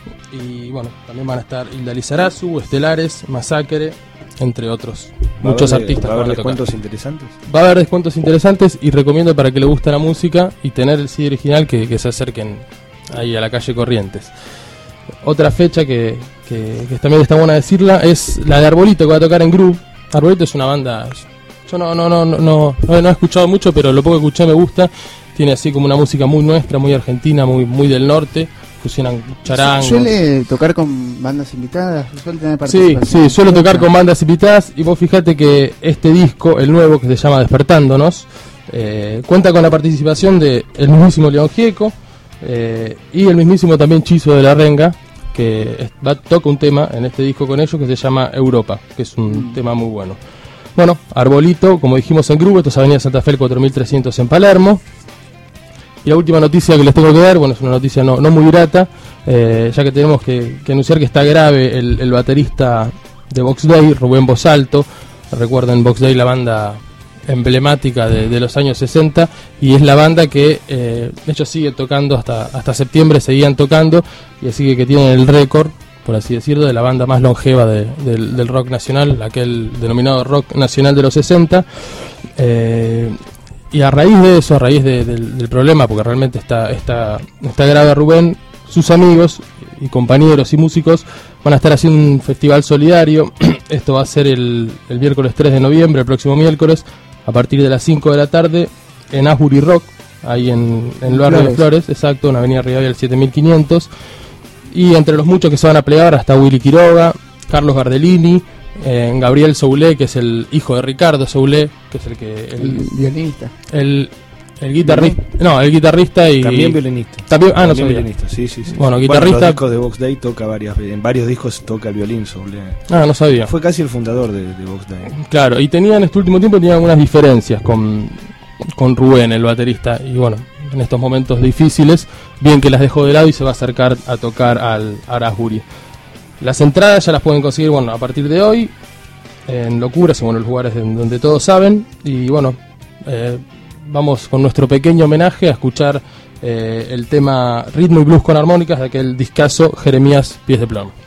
y bueno, también van a estar Hilda Lizarazu, Estelares, Masacre, entre otros muchos haber, artistas. ¿Va a haber descuentos interesantes? Va a haber descuentos interesantes y recomiendo, para que le guste la música y tener el C D original, que, que se acerquen ahí a la calle Corrientes. Otra fecha que, que, que también está buena decirla es la de Arbolito, que va a tocar en Groove. Arbolito es una banda, yo no no no no no, no, no he escuchado mucho, pero lo poco que escuché me gusta. Tiene así como una música muy nuestra, muy argentina, muy muy del norte. Fusionan charangos. ¿Suele tocar con bandas invitadas? ¿Suele tener sí, participación? sí, suele tocar con bandas invitadas. Y vos fíjate que este disco, el nuevo, que se llama Despertándonos, eh, cuenta con la participación de el mismísimo León Gieco eh, y el mismísimo también Chizo de la Renga, que va, toca un tema en este disco con ellos que se llama Europa, que es un mm. tema muy bueno. Bueno, Arbolito, como dijimos en Groove, esto es Avenida Santa Fe, cuatro mil trescientos en Palermo. Y la última noticia que les tengo que dar, bueno, es una noticia no, no muy grata, eh, ya que tenemos que, que anunciar que está grave el, el baterista de Box Day, Rubén Bosalto. Recuerden Box Day, la banda emblemática de, de los años sesenta, y es la banda que eh, de hecho sigue tocando hasta, hasta septiembre, seguían tocando, y así que, que tienen el récord, por así decirlo, de la banda más longeva de, del, del rock nacional, aquel denominado rock nacional de los sesenta. Eh, y a raíz de eso, a raíz de, del, del problema, porque realmente está, está, está grave Rubén, sus amigos y compañeros y músicos van a estar haciendo un festival solidario. Esto va a ser el, el miércoles tres de noviembre, el próximo miércoles, a partir de las cinco de la tarde, en Asbury Rock, ahí en, en el barrio de Flores, exacto, en Avenida Rivadavia el siete mil quinientos. Y entre los muchos que se van a plegar está Willy Quiroga, Carlos Gardellini, eh, Gabriel Soulé, que es el hijo de Ricardo Soulé, que es el que... El, el violinista. El, el guitarrista. No, el guitarrista y... También violinista. También, ah, También no sabía. violinista, sí, sí, sí. Bueno, sí. guitarrista... Bueno, en los discos de Box Day toca varias veces, en varios discos toca el violín Soulé. Ah, no sabía. Fue casi el fundador de, de Box Day. Claro, y tenían, en este último tiempo, tenían algunas diferencias con, con Rubén, el baterista, y bueno, en estos momentos difíciles, bien que las dejó de lado y se va a acercar a tocar al Asbury. Las entradas ya las pueden conseguir, bueno, a partir de hoy, en Locuras, en bueno, los lugares en donde todos saben, y bueno, eh, vamos con nuestro pequeño homenaje a escuchar eh, el tema Ritmo y Blues con armónicas de aquel discazo Jeremías Pies de Plomo.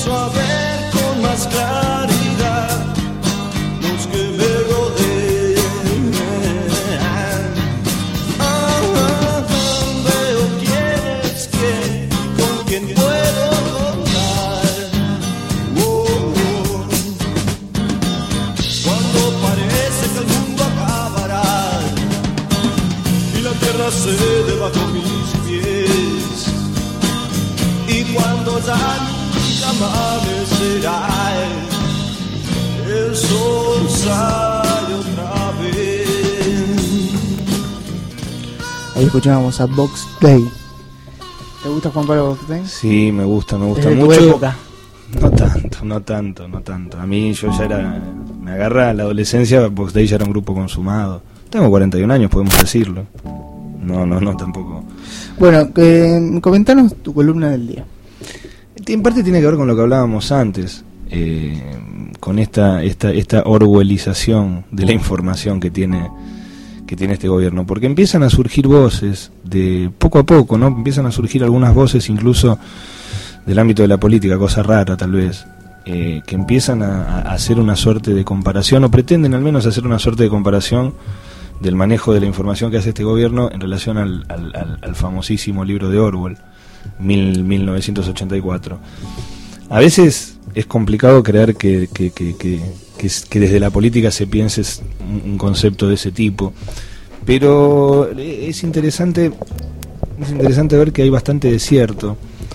paso a ver con más claridad los que me rodean. Ah, ah, ah, veo quién es quién, con quién puedo contar. Oh, oh. Cuando parece que el mundo acabará y la tierra se debajo mis pies, y cuando ya nunca amanecerá, el sol sale otra vez. Ahí escuchábamos a Box Day. ¿Te gusta, Juan Pablo, Box Day? Sí, me gusta, me gusta Desde tu mucho. época. No tanto, no tanto, no tanto. A mí yo ya era, me agarra la adolescencia, Box Day ya era un grupo consumado. Tengo cuarenta y un años, podemos decirlo. No, no, no, tampoco. Bueno, eh, comentanos tu columna del día. En parte tiene que ver con lo que hablábamos antes, eh, con esta, esta, esta orwellización de la información que tiene, que tiene este gobierno, porque empiezan a surgir voces de poco a poco, ¿no? Empiezan a surgir algunas voces incluso del ámbito de la política, cosa rara tal vez, eh, que empiezan a, a hacer una suerte de comparación, o pretenden al menos hacer una suerte de comparación del manejo de la información que hace este gobierno en relación al, al, al, al famosísimo libro de Orwell, mil novecientos ochenta y cuatro. A veces es complicado creer que, que, que, que, que, que desde la política se piense un, un concepto de ese tipo, pero es interesante, es interesante ver que hay bastante desierto.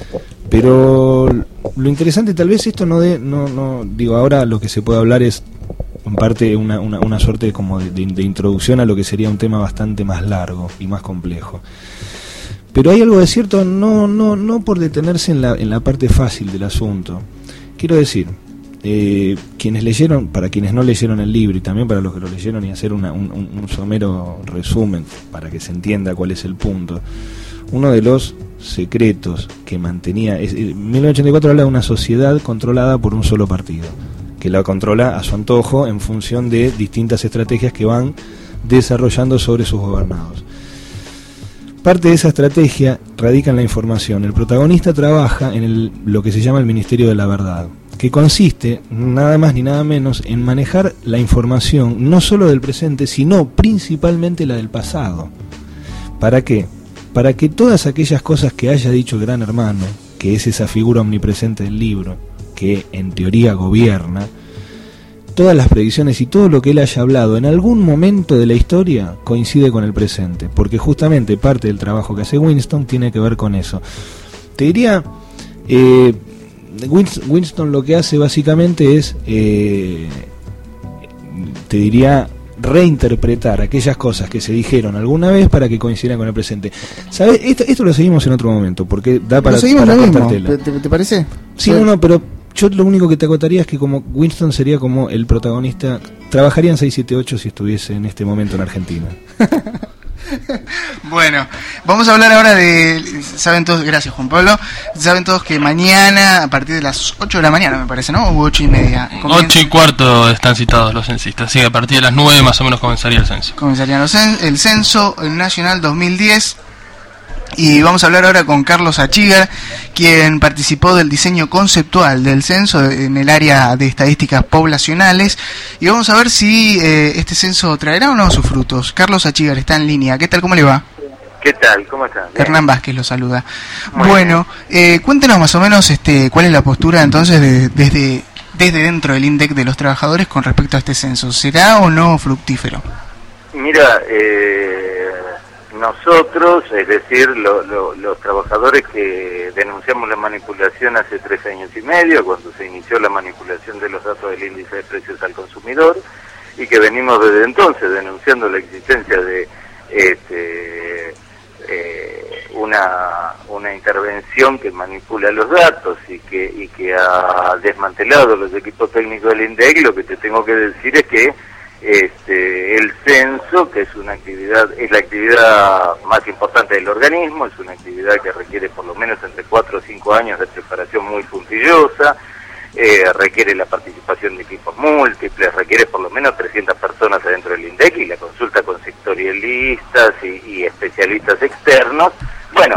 Pero lo interesante, tal vez esto no de, no, no digo, ahora lo que se puede hablar es en parte una, una, una suerte como de, de, de introducción a lo que sería un tema bastante más largo y más complejo. Pero hay algo de cierto, no, no, no por detenerse en la, en la parte fácil del asunto. Quiero decir, eh, quienes leyeron, para quienes no leyeron el libro y también para los que lo leyeron, y hacer una, un, un, un somero resumen para que se entienda cuál es el punto. Uno de los secretos que mantenía, es, mil novecientos ochenta y cuatro habla de una sociedad controlada por un solo partido, que la controla a su antojo en función de distintas estrategias que van desarrollando sobre sus gobernados. Parte de esa estrategia radica en la información. El protagonista trabaja en el, lo que se llama el Ministerio de la Verdad, que consiste nada más ni nada menos en manejar la información no solo del presente, sino principalmente la del pasado. ¿Para qué? Para que todas aquellas cosas que haya dicho el Gran Hermano, que es esa figura omnipresente del libro, que en teoría gobierna, todas las predicciones y todo lo que él haya hablado en algún momento de la historia coincide con el presente, porque justamente parte del trabajo que hace Winston tiene que ver con eso. Te diría, eh, Winston lo que hace básicamente es, eh, te diría, reinterpretar aquellas cosas que se dijeron alguna vez para que coincidan con el presente. ¿Sabes? Esto, esto lo seguimos en otro momento, porque da para, para cortar tela. ¿Te, te parece? Sí, no, no, pero yo lo único que te acotaría es que como Winston sería como el protagonista, trabajaría en seiscientos setenta y ocho si estuviese en este momento en Argentina. Bueno, vamos a hablar ahora de, saben todos, gracias Juan Pablo, saben todos que mañana a partir de las ocho de la mañana me parece, ¿no? O ocho y media. Comienza... ocho y cuarto están citados los censistas, así que a partir de las nueve más o menos comenzaría el censo. Comenzaría los cen- el censo nacional dos mil diez. Y vamos a hablar ahora con Carlos Achigar, quien participó del diseño conceptual del censo en el área de estadísticas poblacionales. Y vamos a ver si eh, este censo traerá o no sus frutos. Carlos Achigar está en línea. ¿Qué tal? ¿Cómo le va? ¿Qué tal? ¿Cómo están? Hernán Vázquez lo saluda. Muy bueno, eh, cuéntenos más o menos este, cuál es la postura entonces de, desde, desde dentro del INDEC de los trabajadores con respecto a este censo. ¿Será o no fructífero? Mira, eh... nosotros, es decir, lo, lo, los trabajadores que denunciamos la manipulación hace tres años y medio, cuando se inició la manipulación de los datos del índice de precios al consumidor, y que venimos desde entonces denunciando la existencia de este, eh, una, una intervención que manipula los datos y que, y que ha desmantelado los equipos técnicos del INDEC, lo que te tengo que decir es que Este, el censo, que es una actividad, es la actividad más importante del organismo, es una actividad que requiere por lo menos entre cuatro o cinco años de preparación muy puntillosa, eh, requiere la participación de equipos múltiples, requiere por lo menos trescientas personas adentro del INDEC y la consulta con sectorialistas y, y especialistas externos. Bueno,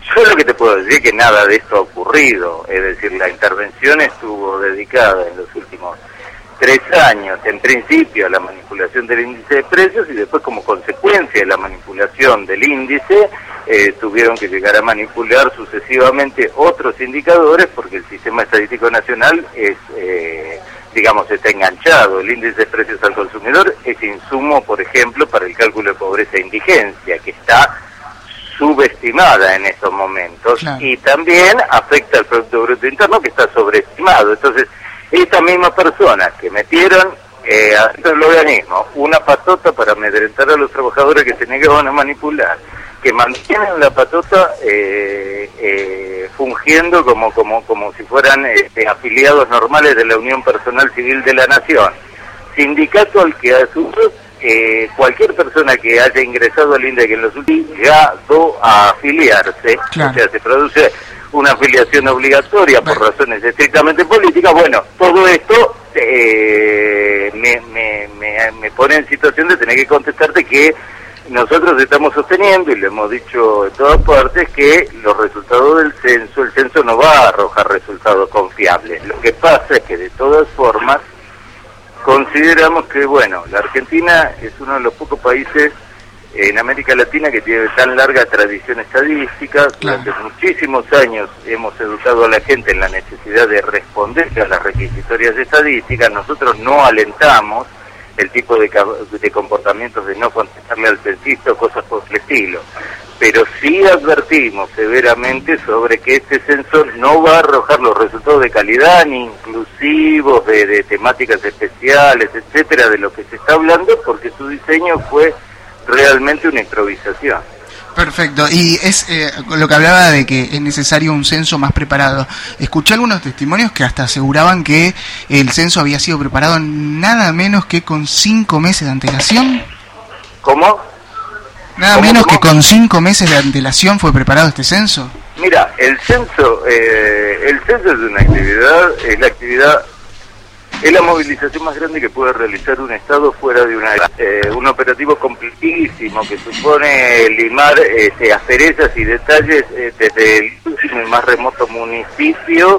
Yo lo que te puedo decir es que nada de esto ha ocurrido, es decir, la intervención estuvo dedicada en los últimos tres años, en principio, a la manipulación del índice de precios, y después, como consecuencia de la manipulación del índice, eh, tuvieron que llegar a manipular sucesivamente otros indicadores, porque el Sistema Estadístico Nacional es, eh, digamos, está enganchado. El índice de precios al consumidor es insumo, por ejemplo, para el cálculo de pobreza e indigencia, que está subestimada en estos momentos, claro. Y también afecta al Producto Bruto Interno, que está sobreestimado. Entonces, estas mismas personas que metieron eh, adentro del organismo una patota para amedrentar a los trabajadores que se negaban a manipular, que mantienen la patota eh, eh, fungiendo como como como si fueran eh, afiliados normales de la Unión Personal Civil de la Nación, sindicato al que a su vez eh, cualquier persona que haya ingresado al INDEC en los últimos llegado a afiliarse, claro. O sea, se produce una afiliación obligatoria por razones estrictamente políticas. Bueno, todo esto eh, me, me, me, me pone en situación de tener que contestarte que nosotros estamos sosteniendo, y lo hemos dicho en todas partes, que los resultados del censo, el censo no va a arrojar resultados confiables. Lo que pasa es que de todas formas consideramos que, bueno, la Argentina es uno de los pocos países en América Latina que tiene tan larga tradición estadística. Durante claro. muchísimos años hemos educado a la gente en la necesidad de responder a las requisitorias estadísticas. Nosotros no alentamos el tipo de, de comportamientos de no contestarle al censista o cosas por el estilo, pero sí advertimos severamente sobre que este censo no va a arrojar los resultados de calidad ni inclusivos de, de temáticas especiales, etcétera, de lo que se está hablando, porque su diseño fue realmente una improvisación. Perfecto, y es eh, lo que hablaba de que es necesario un censo más preparado. Escuché algunos testimonios que hasta aseguraban que el censo había sido preparado nada menos que con cinco meses de antelación. ¿Cómo? Nada ¿Cómo, menos cómo? que con cinco meses de antelación fue preparado este censo. Mira, el censo, eh, el censo es una actividad, es la actividad, es la movilización más grande que puede realizar un Estado fuera de una, eh, un operativo complejísimo que supone limar este, asperezas y detalles eh, desde el último y más remoto municipio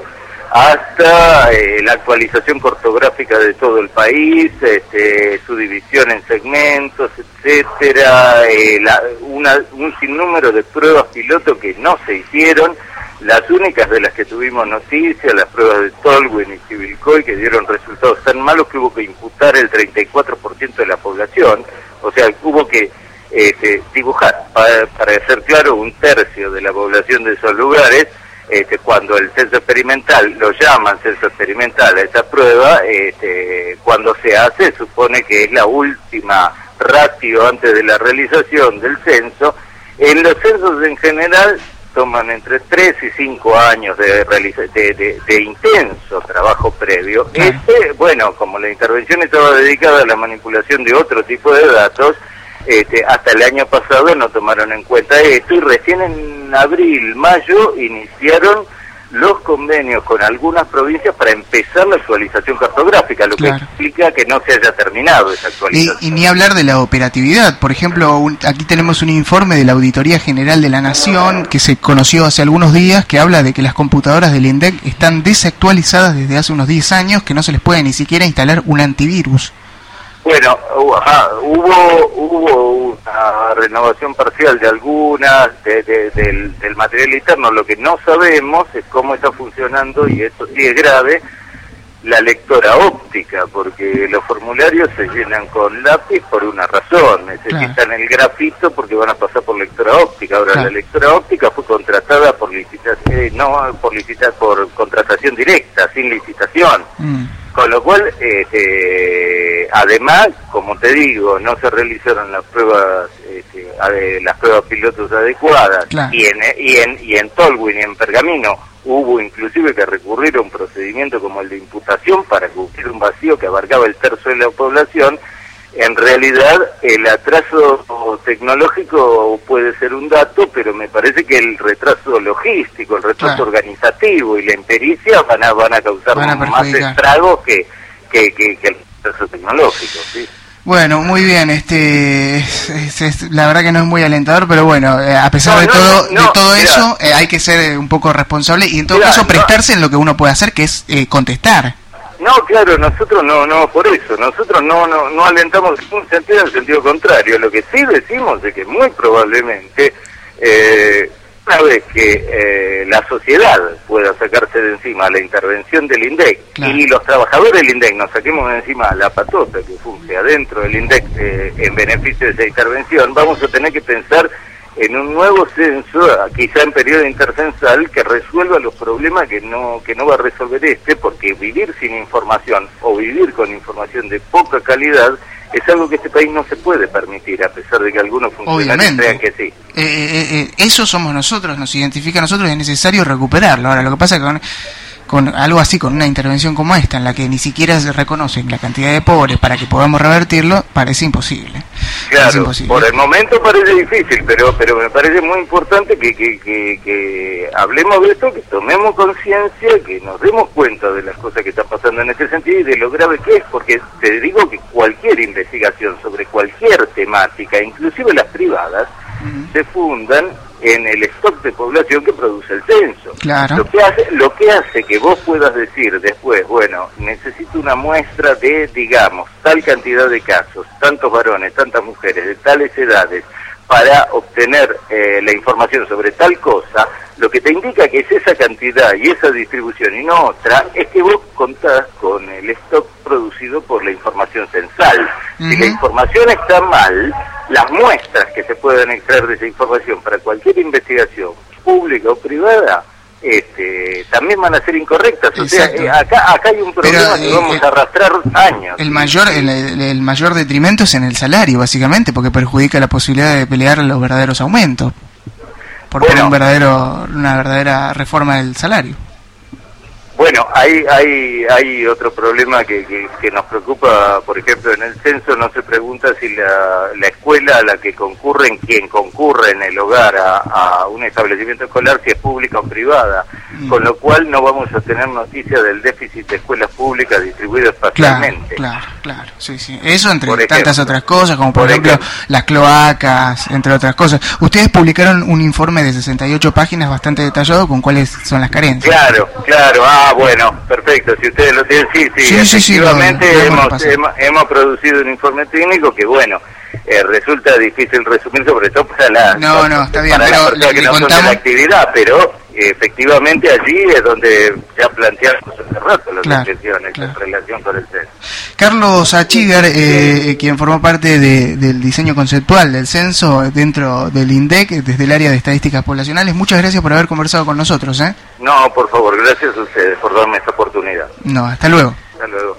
hasta eh, la actualización cartográfica de todo el país, este, su división en segmentos, etcétera, eh, la, una, un sinnúmero de pruebas piloto que no se hicieron. Las únicas de las que tuvimos noticia, las pruebas de Tolwyn y Chivilcoy, que dieron resultados tan malos que hubo que imputar el treinta y cuatro por ciento de la población, o sea, hubo que este, dibujar, para, para ser claro, un tercio de la población de esos lugares. Este, cuando el censo experimental, lo llaman censo experimental a esa prueba, este, cuando se hace, supone que es la última ratio antes de la realización del censo. En los censos en general toman entre tres y cinco años de, realiza- de, de, de intenso trabajo previo. Este, bueno, como la intervención estaba dedicada a la manipulación de otro tipo de datos, este, hasta el año pasado no tomaron en cuenta esto, y recién en abril, mayo, iniciaron los convenios con algunas provincias para empezar la actualización cartográfica, lo claro. que explica que no se haya terminado esa actualización. Y, y ni hablar de la operatividad. Por ejemplo, un, aquí tenemos un informe de la Auditoría General de la Nación que se conoció hace algunos días, que habla de que las computadoras del INDEC están desactualizadas desde hace unos diez años, que no se les puede ni siquiera instalar un antivirus. Bueno, uh, ajá, hubo hubo una renovación parcial de algunas, de, de, del, del material interno. Lo que no sabemos es cómo está funcionando, y esto sí es grave, la lectora óptica, porque los formularios se llenan con lápiz por una razón, necesitan claro. el grafito porque van a pasar por lectora óptica. Ahora, claro. la lectora óptica fue contratada por licitación, eh, no por licitar, por contratación directa, sin licitación. Mm. Con lo cual, este, además, como te digo, no se realizaron las pruebas, este, ade, las pruebas pilotos adecuadas, claro. y en y en y en Tolwyn y en Pergamino hubo inclusive que recurrir a un procedimiento como el de imputación para cubrir un vacío que abarcaba el tercio de la población. En realidad, el atraso tecnológico puede ser un dato, pero me parece que el retraso logístico, el retraso claro. organizativo y la impericia van a van a causar van a más estragos que, que, que, que el retraso tecnológico, ¿sí? Bueno, muy bien, este, es, es, es, la verdad que no es muy alentador, pero bueno, eh, a pesar no, de no, todo, no, de todo mira. eso, eh, hay que ser un poco responsable y en todo Mira, caso no. prestarse en lo que uno puede hacer, que es eh, contestar. No, claro, nosotros no, no, por eso, nosotros no, no, no alentamos en un sentido, en el sentido contrario. Lo que sí decimos es que muy probablemente, eh, una vez que eh, la sociedad pueda sacarse de encima la intervención del INDEC, claro, y los trabajadores del INDEC nos saquemos de encima la patota que funge adentro del INDEC eh, en beneficio de esa intervención, vamos a tener que pensar en un nuevo censo, quizá en periodo intercensal, que resuelva los problemas que no que no va a resolver este, porque vivir sin información o vivir con información de poca calidad es algo que este país no se puede permitir, a pesar de que algunos funcionarios crean que sí. Eh, eh, eh, eso somos nosotros, nos identifica a nosotros y es necesario recuperarlo. Ahora, lo que pasa es que con, con algo así, con una intervención como esta, en la que ni siquiera se reconoce la cantidad de pobres para que podamos revertirlo, parece imposible. Claro, es imposible. Por el momento parece difícil, pero pero me parece muy importante que, que, que, que hablemos de esto, que tomemos conciencia, que nos demos cuenta de las cosas que están pasando en este sentido y de lo grave que es, porque te digo que cualquier investigación sobre cualquier temática, inclusive las privadas, uh-huh, se fundan en el stock de población que produce el censo. Claro. Lo que hace, lo que hace que vos puedas decir después, bueno, necesito una muestra de, digamos, tal cantidad de casos, tantos varones, tantas mujeres, de tales edades, para obtener eh, la información sobre tal cosa, lo que te indica que es esa cantidad y esa distribución y no otra, es que vos contás con el stock producido por la información censal. Uh-huh. Si la información está mal, las muestras que se puedan extraer de esa información para cualquier investigación, pública o privada, este, también van a ser incorrectas. O sea, eh, acá acá hay un problema Pero, que eh, vamos eh, a arrastrar años. El mayor el, el, el mayor detrimento es en el salario, básicamente, porque perjudica la posibilidad de pelear los verdaderos aumentos. Porque bueno, un verdadero, una verdadera reforma del salario. Bueno, hay hay hay otro problema que, que, que nos preocupa, por ejemplo, en el censo no se pregunta si la, la escuela a la que concurren, quien concurre en el hogar a, a un establecimiento escolar, si es pública o privada, mm. con lo cual no vamos a tener noticia del déficit de escuelas públicas distribuidas espacialmente. Claro, claro, claro, sí, sí. Eso entre por tantas ejemplo, otras cosas, como por, por ejemplo, ejemplo las cloacas, entre otras cosas. Ustedes publicaron un informe de sesenta y ocho páginas bastante detallado con cuáles son las carencias. Claro, claro, ah, Ah, bueno, perfecto. Si ustedes lo tienen, sí, sí, sí efectivamente sí, sí, lo, lo hemos, hemos, hemos producido un informe técnico que, bueno, eh, resulta difícil resumir, sobre todo para la no, para, no, está bien, para pero las personas le, que le no contamos... son de la actividad, pero eh, efectivamente allí es donde ya planteamos hace rato las claro, intenciones claro. en relación con el censo. Carlos Achigar, eh, quien formó parte de, del diseño conceptual del censo dentro del INDEC, desde el área de estadísticas poblacionales, muchas gracias por haber conversado con nosotros. ¿eh? No, por favor, gracias a ustedes por darme esta oportunidad. No, hasta luego. Hasta luego.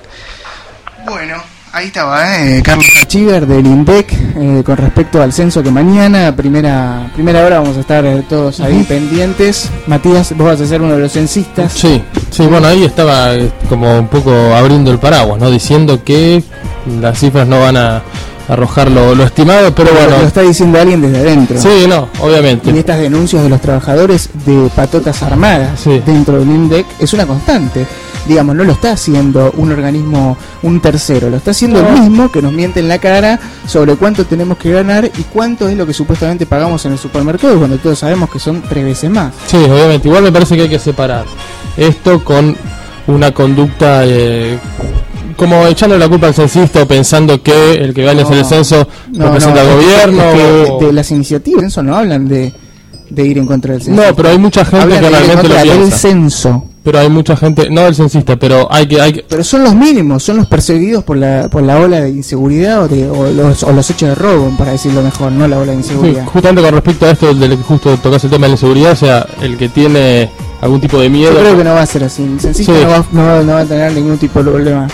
Bueno, ahí estaba, ¿eh? Carlos Achigar del INDEC, eh, con respecto al censo que mañana, primera primera hora, vamos a estar eh, todos ahí uh-huh. pendientes. Matías, vos vas a ser uno de los censistas. Sí, sí, bueno, ahí estaba eh, como un poco abriendo el paraguas, ¿no? Diciendo que las cifras no van a arrojar lo, lo estimado, pero, pero bueno... Lo está diciendo alguien desde adentro. Sí, no, obviamente. Y estas denuncias de los trabajadores de patotas armadas sí. dentro del INDEC es una constante. Digamos, no lo está haciendo un organismo, un tercero, lo está haciendo no. el mismo que nos miente en la cara sobre cuánto tenemos que ganar y cuánto es lo que supuestamente pagamos en el supermercado, cuando todos sabemos que son tres veces más. Sí, obviamente. Igual me parece que hay que separar esto con una conducta... Eh, como echando la culpa al censista o pensando que el que vaya no, a hacer el censo no, representa al no, gobierno. Es que o... de, de las iniciativas del censo no hablan de, de ir en contra del censo. No, pero hay mucha gente hablan que realmente lo piensa. Del censo. Pero hay mucha gente, no del censista, pero hay que, hay que... Pero son los mínimos, son los perseguidos por la por la ola de inseguridad o, de, o, los, o los hechos de robo, para decirlo mejor, no la ola de inseguridad. Sí, justamente con respecto a esto, del que justo tocaste el tema de la inseguridad, o sea, el que tiene algún tipo de miedo... Yo creo que no va a ser así, el censista sí. no, va, no, va, no va a tener ningún tipo de problema.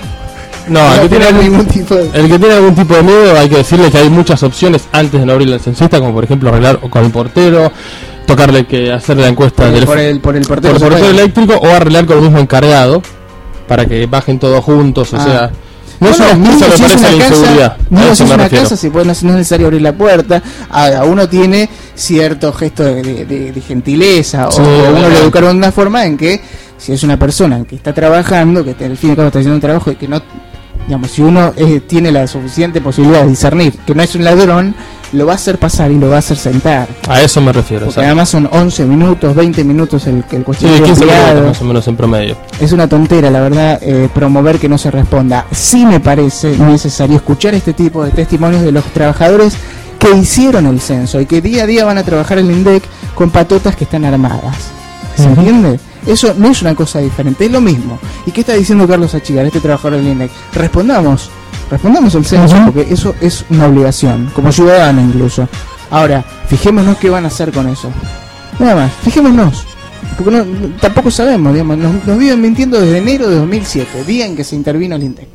No, no el, que tiene algún, ningún tipo de... el que tiene algún tipo de miedo, hay que decirle que hay muchas opciones antes de no abrir el censista, como por ejemplo arreglar con el portero, tocarle que hacer la encuesta por, del por el por el portero, por el portero eléctrico, o arreglar con el mismo encargado para que bajen todos juntos, o ah. sea, no es una excusa, me parece la inseguridad. No, si es una casa, se puede, no es necesario abrir la puerta. A uno tiene cierto gesto de, de, de gentileza, sí, o uno bueno. le educaron de una forma en que si es una persona que está trabajando, que al fin y al cabo está haciendo un trabajo y que no Digamos, si uno eh, tiene la suficiente posibilidad de discernir que no es un ladrón, lo va a hacer pasar y lo va a hacer sentar. A eso me refiero. Porque ¿sabes? además son once minutos, veinte minutos el, el Sí, cuestionario quince empleado. minutos más o menos en promedio. Es una tontera, la verdad, eh, promover que no se responda. Sí me parece necesario escuchar este tipo de testimonios de los trabajadores que hicieron el censo y que día a día van a trabajar el INDEC con patotas que están armadas. ¿Se Ujú. entiende? Eso no es una cosa diferente, es lo mismo. ¿Y qué está diciendo Carlos Achigar, este trabajador del INDEC? Respondamos, respondamos el censo, Ujú. porque eso es una obligación, como ciudadano incluso. Ahora, fijémonos qué van a hacer con eso. Nada más, fijémonos. Porque no, no- tampoco sabemos, digamos, nos, nos viven mintiendo desde enero de dos mil siete, día en que se intervino el INDEC.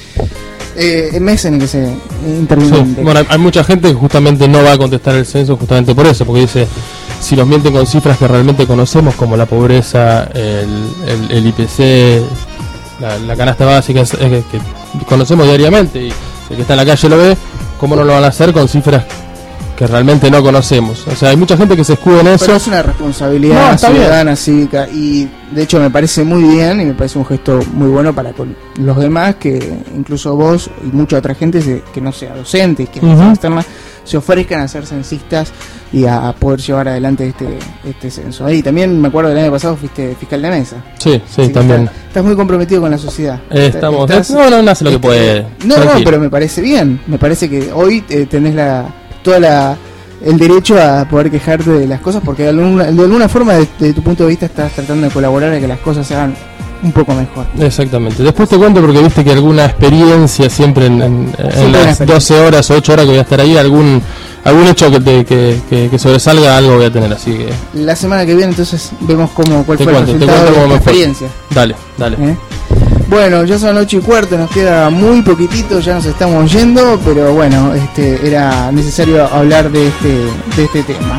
Eh, el mes en el que se intervino Sí. el INDEC. Bueno, hay- hay mucha gente que justamente no va a contestar el censo justamente por eso, porque dice, si nos mienten con cifras que realmente conocemos, como la pobreza, el, el, el I P C, la, la canasta básica, es- es que, que conocemos diariamente, y el que está en la calle lo ve, ¿cómo no lo van a hacer con cifras que realmente no conocemos? O sea, hay mucha gente que se escuda en eso. Pero es una responsabilidad No, está ciudadana, cívica, y de hecho me parece muy bien y me parece un gesto muy bueno para con los demás, que incluso vos y mucha otra gente se- que no sea docente y que no sea Ujú. externa, se ofrezcan a ser censistas y a, a poder llevar adelante este este censo. Ahí también me acuerdo del año pasado fuiste fiscal de mesa. Sí, sí, Así que también. Estás, estás muy comprometido con la sociedad. Eh, estamos, Estás- no, no, no hace lo que este, puede. No, no, Tranquilo. pero me parece bien. Me parece que hoy eh, tenés la toda la el derecho a poder quejarte de las cosas, porque de alguna, de alguna forma, desde tu punto de vista, estás tratando de colaborar a que las cosas se hagan un poco mejor. Exactamente. Después te cuento, porque viste que alguna experiencia siempre en, en- en Siempre una las experiencia. doce horas o ocho horas que voy a estar ahí, algún algún hecho que, te, que, que, que sobresalga, algo voy a tener, así que La semana que viene, entonces, vemos cómo cuál te fue cuento, el te resultado cuento de cómo esta me fue. experiencia. Dale, dale. ¿Eh? Bueno, ya son ocho y cuarto, nos queda muy poquitito, ya nos estamos yendo, pero bueno, este era necesario hablar de este de este tema.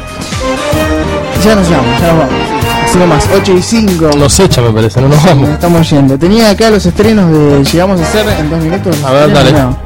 Ya nos vamos, ya nos vamos. Así nomás, ocho y cinco. Nos echa, me parece, no nos Sí, vamos. nos estamos yendo. Tenía acá los estrenos de Llegamos a hacer en dos minutos. A ver, dale. No.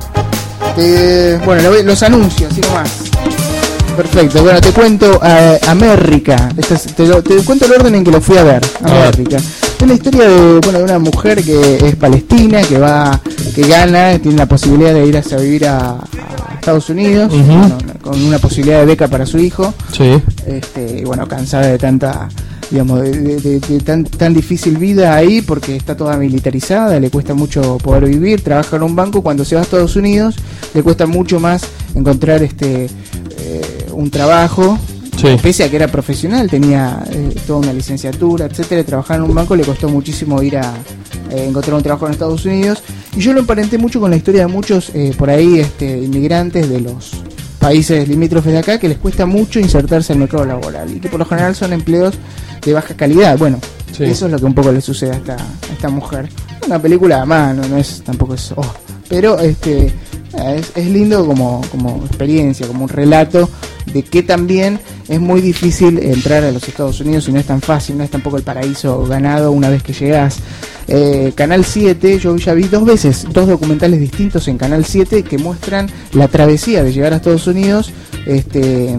Eh, bueno, lo- los anuncios, así nomás. Perfecto, bueno, te cuento eh, América. Esta es- te, lo- te cuento el orden en que lo fui a ver. América. Es la historia de, bueno, de una mujer que es palestina, que va, que gana, tiene la posibilidad de ir a vivir a, a Estados Unidos, Ujú. bueno, con una posibilidad de beca para su hijo. Sí. Este, y bueno, cansada de tanta, digamos, de, de- de- de tan, tan difícil vida ahí, porque está toda militarizada, le cuesta mucho poder vivir, trabaja en un banco. Cuando se va a Estados Unidos le cuesta mucho más encontrar este eh, un trabajo. Sí. Pese a que era profesional, tenía eh, toda una licenciatura, etcétera, trabajar en un banco le costó muchísimo ir a eh, encontrar un trabajo en Estados Unidos. Y yo lo emparenté mucho con la historia de muchos eh, por ahí este, inmigrantes de los países limítrofes de acá, que les cuesta mucho insertarse al mercado laboral y que por lo general son empleos de baja calidad. Bueno, Sí. eso es lo que un poco le sucede a esta, a esta mujer. Una película más, no, no es tampoco es, oh, pero este eh, es, es lindo como, como experiencia, como un relato de que también es muy difícil entrar a los Estados Unidos y no es tan fácil, no es tampoco el paraíso ganado una vez que llegas. Eh, Canal siete, yo ya vi dos veces, dos documentales distintos en Canal siete que muestran la travesía de llegar a Estados Unidos este,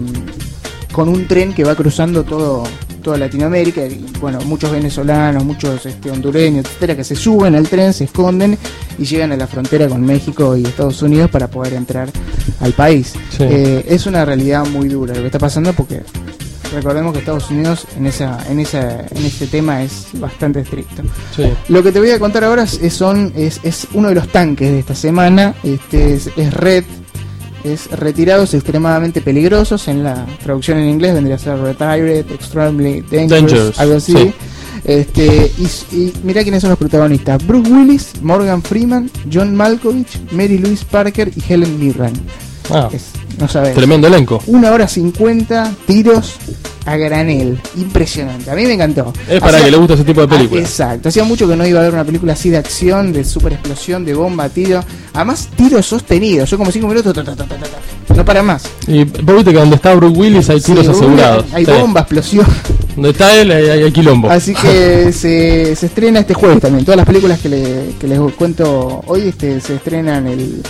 con un tren que va cruzando todo toda Latinoamérica, y bueno, muchos venezolanos, muchos este, hondureños, etcétera, que se suben al tren, se esconden y llegan a la frontera con México y Estados Unidos para poder entrar al país. Sí. Eh, es una realidad muy dura lo que está pasando, porque recordemos que Estados Unidos en esa en esa en ese tema es bastante estricto. Sí. Lo que te voy a contar ahora es, son, es, es uno de los tanques de esta semana. Este es, es Red, es Retirados Extremadamente Peligrosos. En la traducción en inglés vendría a ser Retired Extremely Dangerous, Dangerous, algo así. sí. Este, y, y mirá quiénes son los protagonistas: Bruce Willis, Morgan Freeman, John Malkovich, Mary Louise Parker y Helen Mirren. Ah, Es- no sabés. tremendo elenco. Una hora cincuenta tiros a granel. Impresionante. A mí me encantó. Es para Hacía- que le guste ese tipo de Ah, películas. exacto. Hacía mucho que no iba a ver una película así de acción, de super explosión, de bomba, tiro. Además, tiros sostenidos. Son como cinco minutos. Ta, ta, ta, ta, ta, ta. No para más. Y vos viste que donde está Bruce Willis hay tiros Sí, asegurados. Hay Sí. bomba, explosión. Donde está él hay, hay quilombo. Así que se, se estrena este jueves también. Todas las películas que, le- que les cuento hoy este, se estrenan el,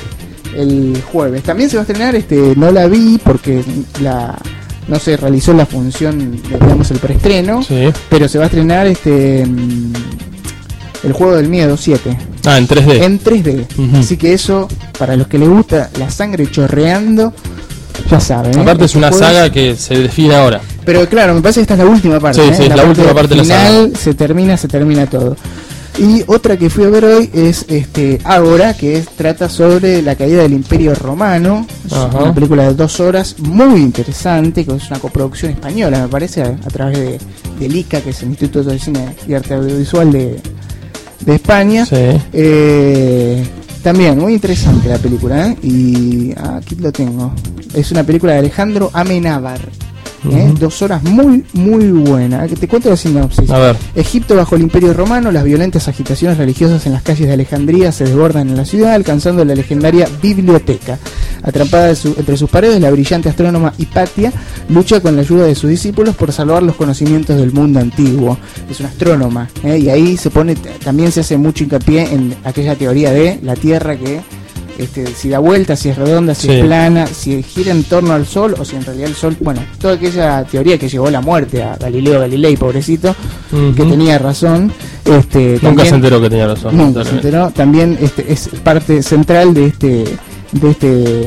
el jueves. También se va a estrenar, este no la vi porque la no se realizó la función, digamos, el preestreno. Sí. Pero se va a estrenar este mm, El Juego del Miedo siete. Ah, en tres D. En tres D. Uh-huh. Así que eso, para los que les gusta la sangre chorreando, ya saben. ¿eh? Aparte es una juegos... saga que se define ahora. Pero claro, me parece que esta es la última parte. Sí, ¿eh? sí, es la, la última parte de la saga. Final se termina, se termina todo. Y otra que fui a ver hoy es este Ágora, que es, trata sobre la caída del Imperio Romano. Es Ajá. una película de dos horas muy interesante, que es una coproducción española, me parece, a, a través de, del I C A, que es el Instituto de Cine y Arte Audiovisual de, de España. Sí. Eh, también muy interesante la película, ¿eh? Y aquí lo tengo. Es una película de Alejandro Amenábar. ¿Eh? Uh-huh. Dos horas muy, muy buena. Te cuento la sinopsis. A ver. Egipto bajo el Imperio Romano, las violentas agitaciones religiosas en las calles de Alejandría se desbordan en la ciudad, alcanzando la legendaria biblioteca. Atrapada de su, entre sus paredes, la brillante astrónoma Hipatia lucha con la ayuda de sus discípulos por salvar los conocimientos del mundo antiguo. Es una astrónoma, ¿eh? Y ahí se pone, también se hace mucho hincapié en aquella teoría de la Tierra que... Este, si da vuelta, si es redonda, si sí. es plana, si gira en torno al Sol o si en realidad el Sol, bueno, toda aquella teoría que llevó a la muerte a Galileo Galilei, pobrecito, uh-huh. que tenía razón. Este, nunca también, se enteró que tenía razón. Nunca se enteró. También este, es parte central de este, de este,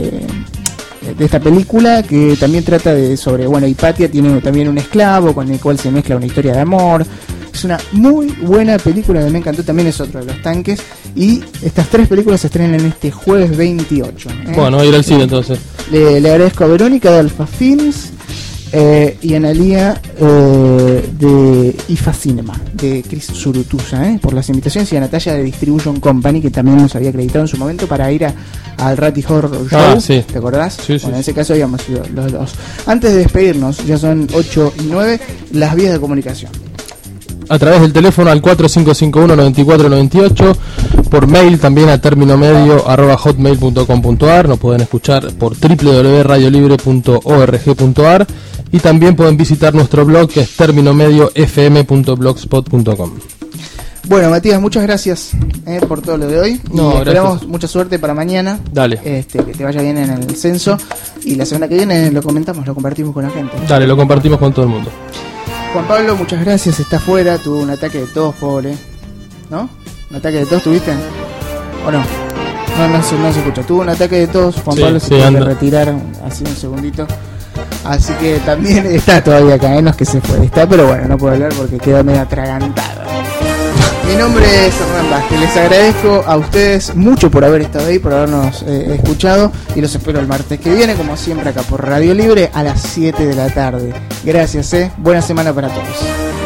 de esta película, que también trata de sobre, bueno, Hipatia tiene también un esclavo con el cual se mezcla una historia de amor. Es una muy buena película que me encantó, también es otro de los tanques. Y estas tres películas se estrenan este jueves veintiocho. ¿eh? Bueno, voy a ir al cine entonces. Le, le agradezco a Verónica de Alfa Films eh, y a Analía eh, de I F A Cinema, de Chris Surutusa, ¿eh? por las invitaciones, y a Natalia de Distribution Company, que también nos había acreditado en su momento para ir a, al Ratty Horror Show. Ah, sí. ¿Te acordás? Sí, bueno, sí, en sí. ese caso habíamos sido los dos. Antes de despedirnos, ya son ocho y nueve, las vías de comunicación. A través del teléfono al cuatro cinco cinco uno, nueve cuatro nueve ocho, por mail también a término medio arroba hotmail punto com punto a r, nos pueden escuchar por doble u doble u doble u punto radio libre punto org punto a r y también pueden visitar nuestro blog, que es término medio f m punto blogspot punto com. Bueno, Matías, muchas gracias eh, por todo lo de hoy. No, y esperamos gracias. Mucha suerte para mañana. Dale. Este, que te vaya bien en el censo. Y la semana que viene lo comentamos, lo compartimos con la gente. Dale, lo compartimos con todo el mundo. Juan Pablo, muchas gracias. Está afuera, tuvo un ataque de tos, pobre. ¿No? ¿Un ataque de tos tuviste? ¿O no? No, no se, no se escucha. Tuvo un ataque de tos. Juan sí, Pablo se sí, tuvo que anda. retirar así un segundito. Así que también está todavía acá, ¿eh? No es que se fue. Está, pero bueno, no puedo hablar porque quedó medio atragantado. Mi nombre es Hernán Vázquez. Les agradezco a ustedes mucho por haber estado ahí, por habernos eh, escuchado. Y los espero el martes que viene, como siempre, acá por Radio Libre a las siete de la tarde. Gracias, eh. Buena semana para todos.